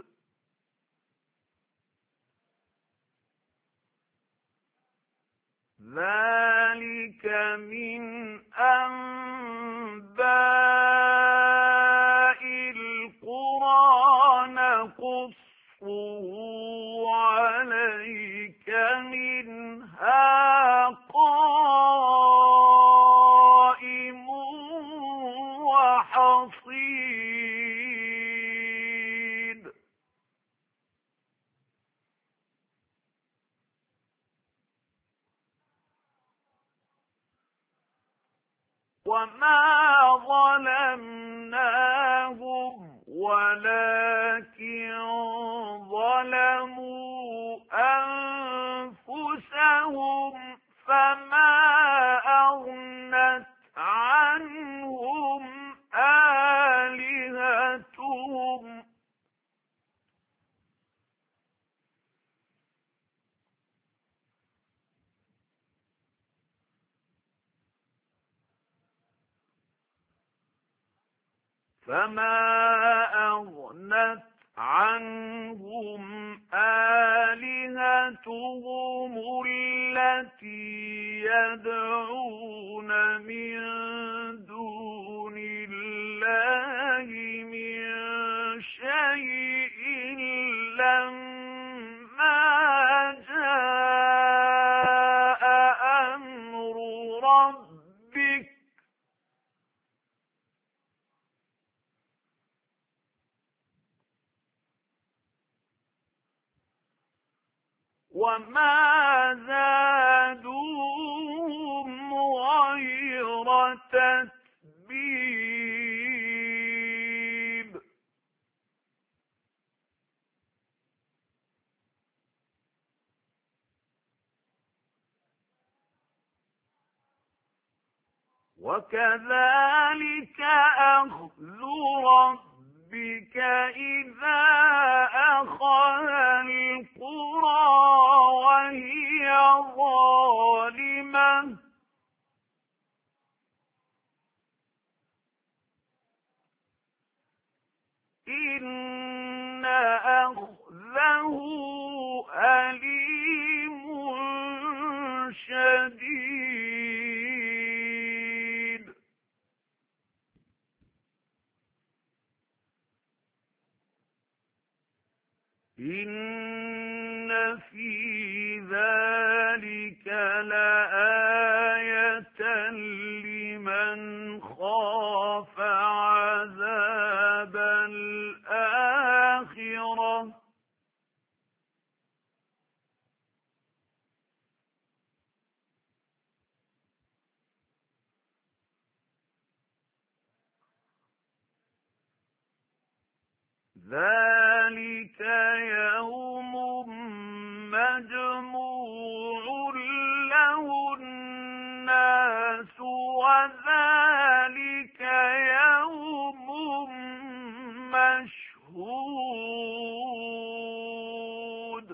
ذلك من أنباء نقصه عليك منها قائم وحصيد وما ظلمناهم ولكن ظلموا أنفسهم فما أغنت عنهم آلهتهم فما أغنت عنهم آلهتهم التي يدعون من دون الله من شيء لما جاء أمر ربك وما زادوهم غير تتبيب وكذلك أخذ ربك إذا أخذ القرى وهي ظالمة إن أخذه أليم شديد إن في ذلك لآية لمن خاف عذاب الآخرة ذلك يوم مجموع له الناس وذلك يوم مشهود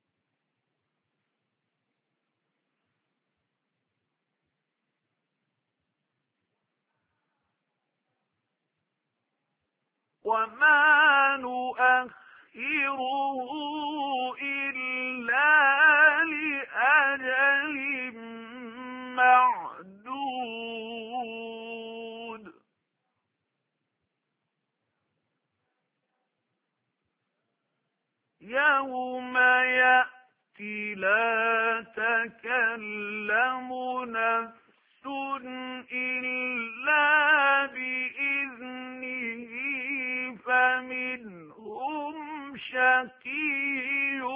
وما نؤخره إلا لأجل معدود يوم يأتي لا تكلم نفس إلا بإذنه فمنهم شقي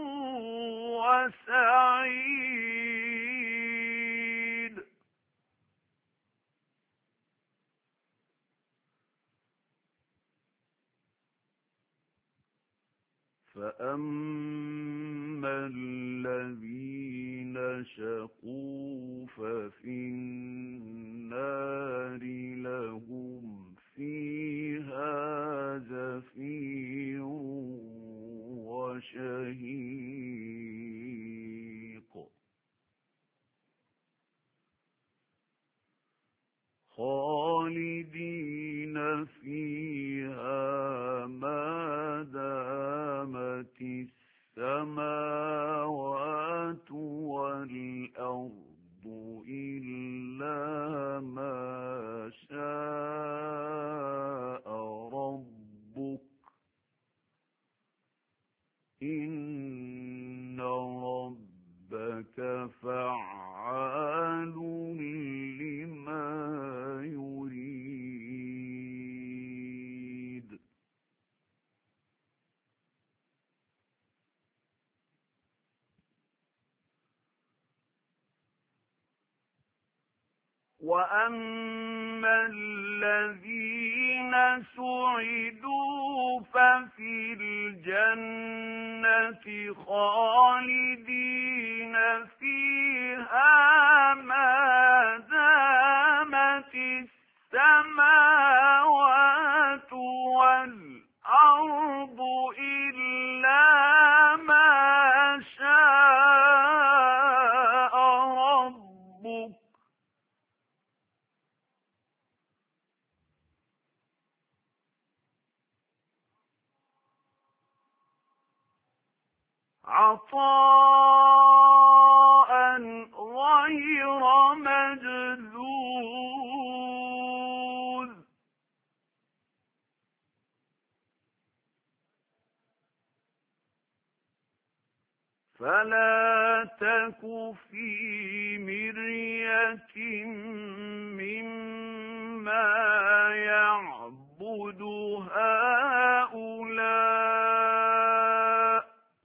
وسعيد فأما الذين شقوا ففي النار لهم فيها زفير وشهيق خالدين فيها ما دامت السماوات والأرض إلا ما شاء ربك إن ربك فعال لما يريد. وأما الذين سعدوا ففي الجنة خالدين فيها ما دامت السماوات والأرض إلا ما شاء ربك عطاء غير مجذوذ. فلا تك في مرية مما يعبد هؤلاء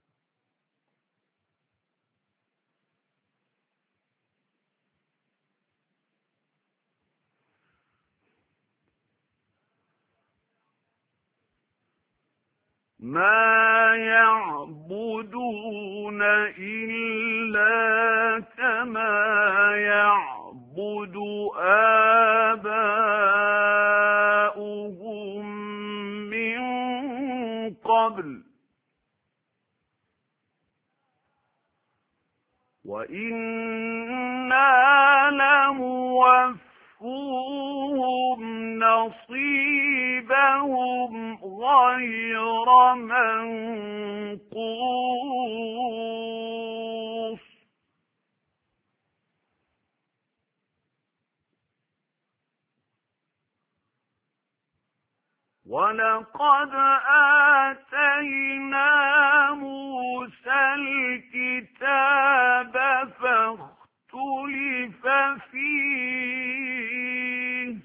ما يعبدون إلا كما يعبد آباؤهم من قبل وإنا لموفوهم نصيبهم غير منقوص. ولقد آتينا موسى الكتاب فاختلف فيه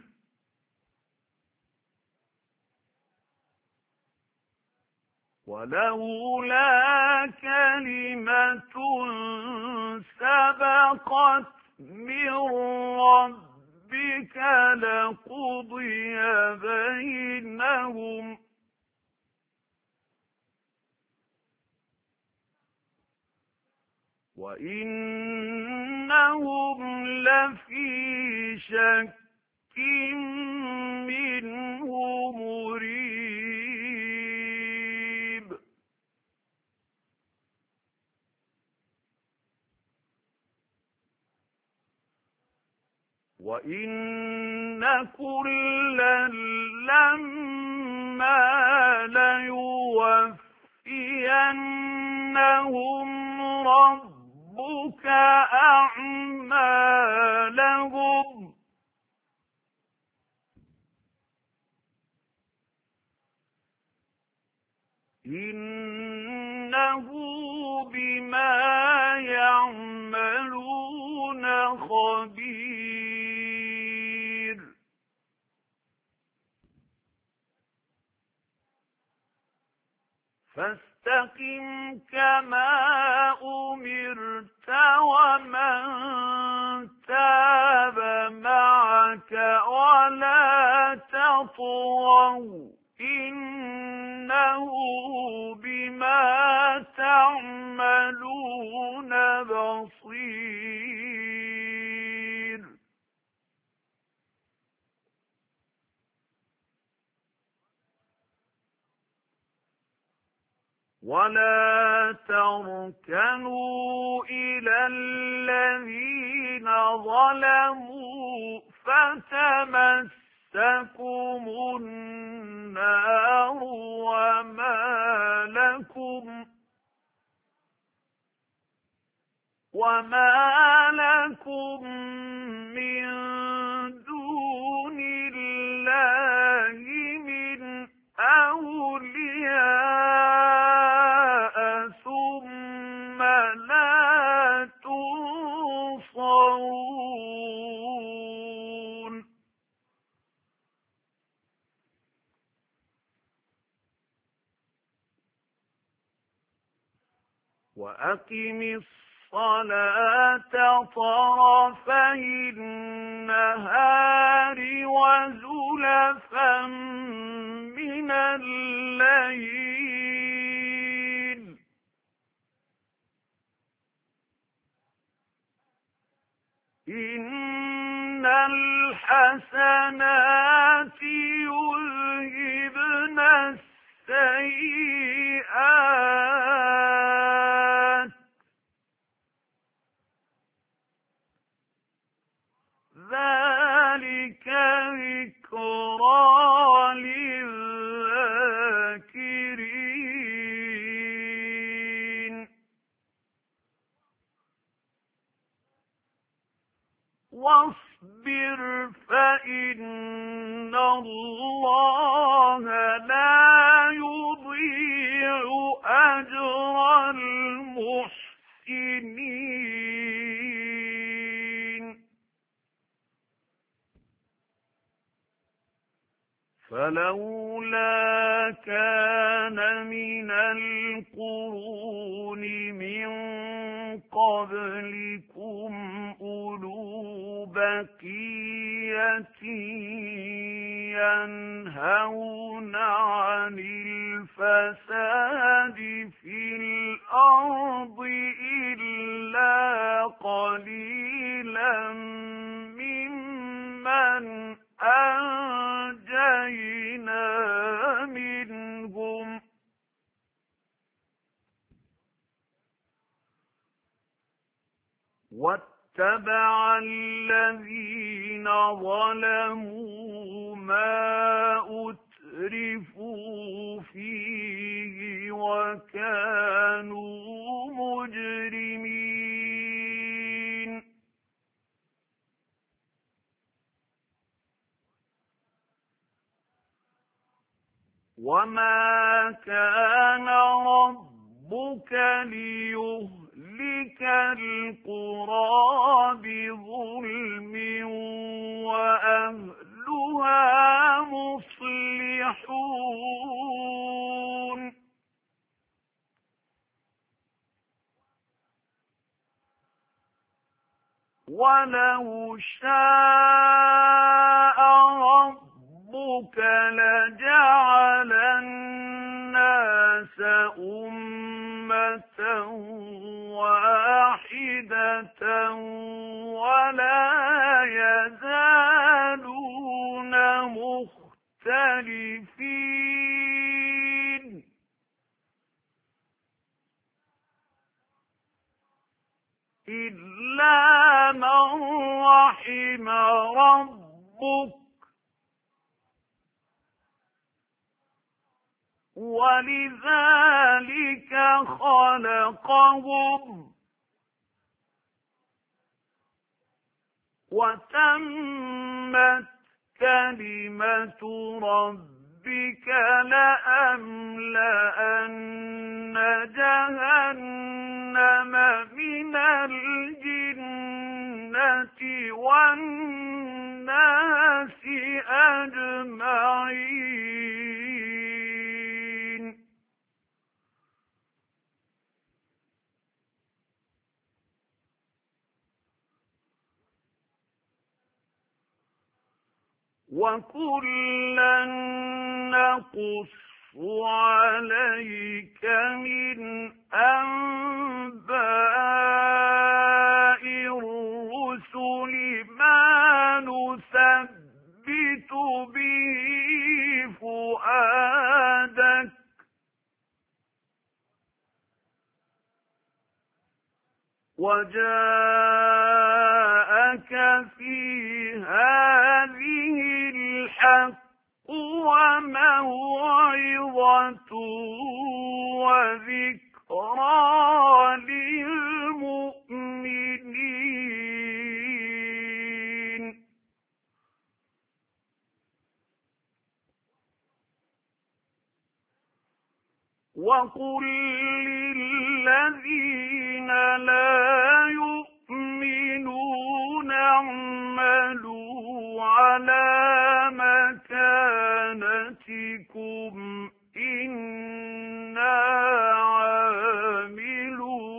ولولا كلمة سبقت من ربك لقضي بينهم وإنهم لفي شك منه مريب. وإن كلا لما ليوفينهم ربك أعمالهم إنه بما يعملون خبير. فاستقم كما أمرت ومن تاب معك ولا تطغوا إنه بما تعملون بصير. ولا تركنوا إلى الذين ظلموا فتمسكم النار وما لكم وما لكم من دون الله من أولياء وأقم الصلاة طرفي النهار وزلفا من الليل إن الحسنات يذهبن السيئات ذلك ذكرى للذاكرين واصبر فإن الله لا يضيع أجر المحسنين فلولا كان من القرون من قبلكم أولو بقية ينهون عن الفساد في الأرض إلا قليلا ممن أنجينا منهم واتبع الذين ظلموا ما أترفوا فيه وكانوا مجرمين وما كان ربك ليهلك القرى بظلم وأهلها مصلحون ولو شاء ربك لجعل الناس أمة واحدة ولا يزالون مختلفين إلا من رحم ربك ولذلك خلقهم وتمت كلمة ربك لأملأن جهنم من الجنة والناس أجمعين وكلا نقص عليك من أنباء الرسل ما نثبت به فؤادك وجاءك في هذه الحق وموعظة وذكرى للمؤمنين وقل للذين لا يؤمنون اعملوا على مكانتكم إنا عاملون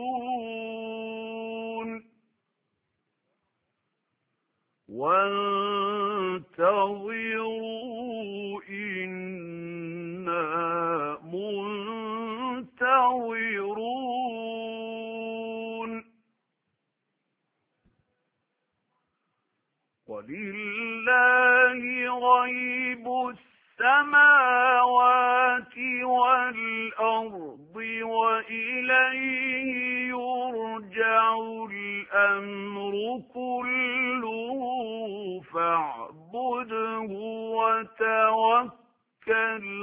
الأرض وإليه يرجع الأمر كله فاعبده وتوكل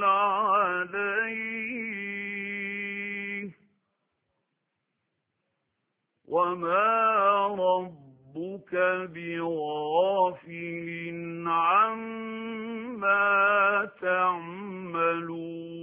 عليه وما ربك بغافل عما تعملون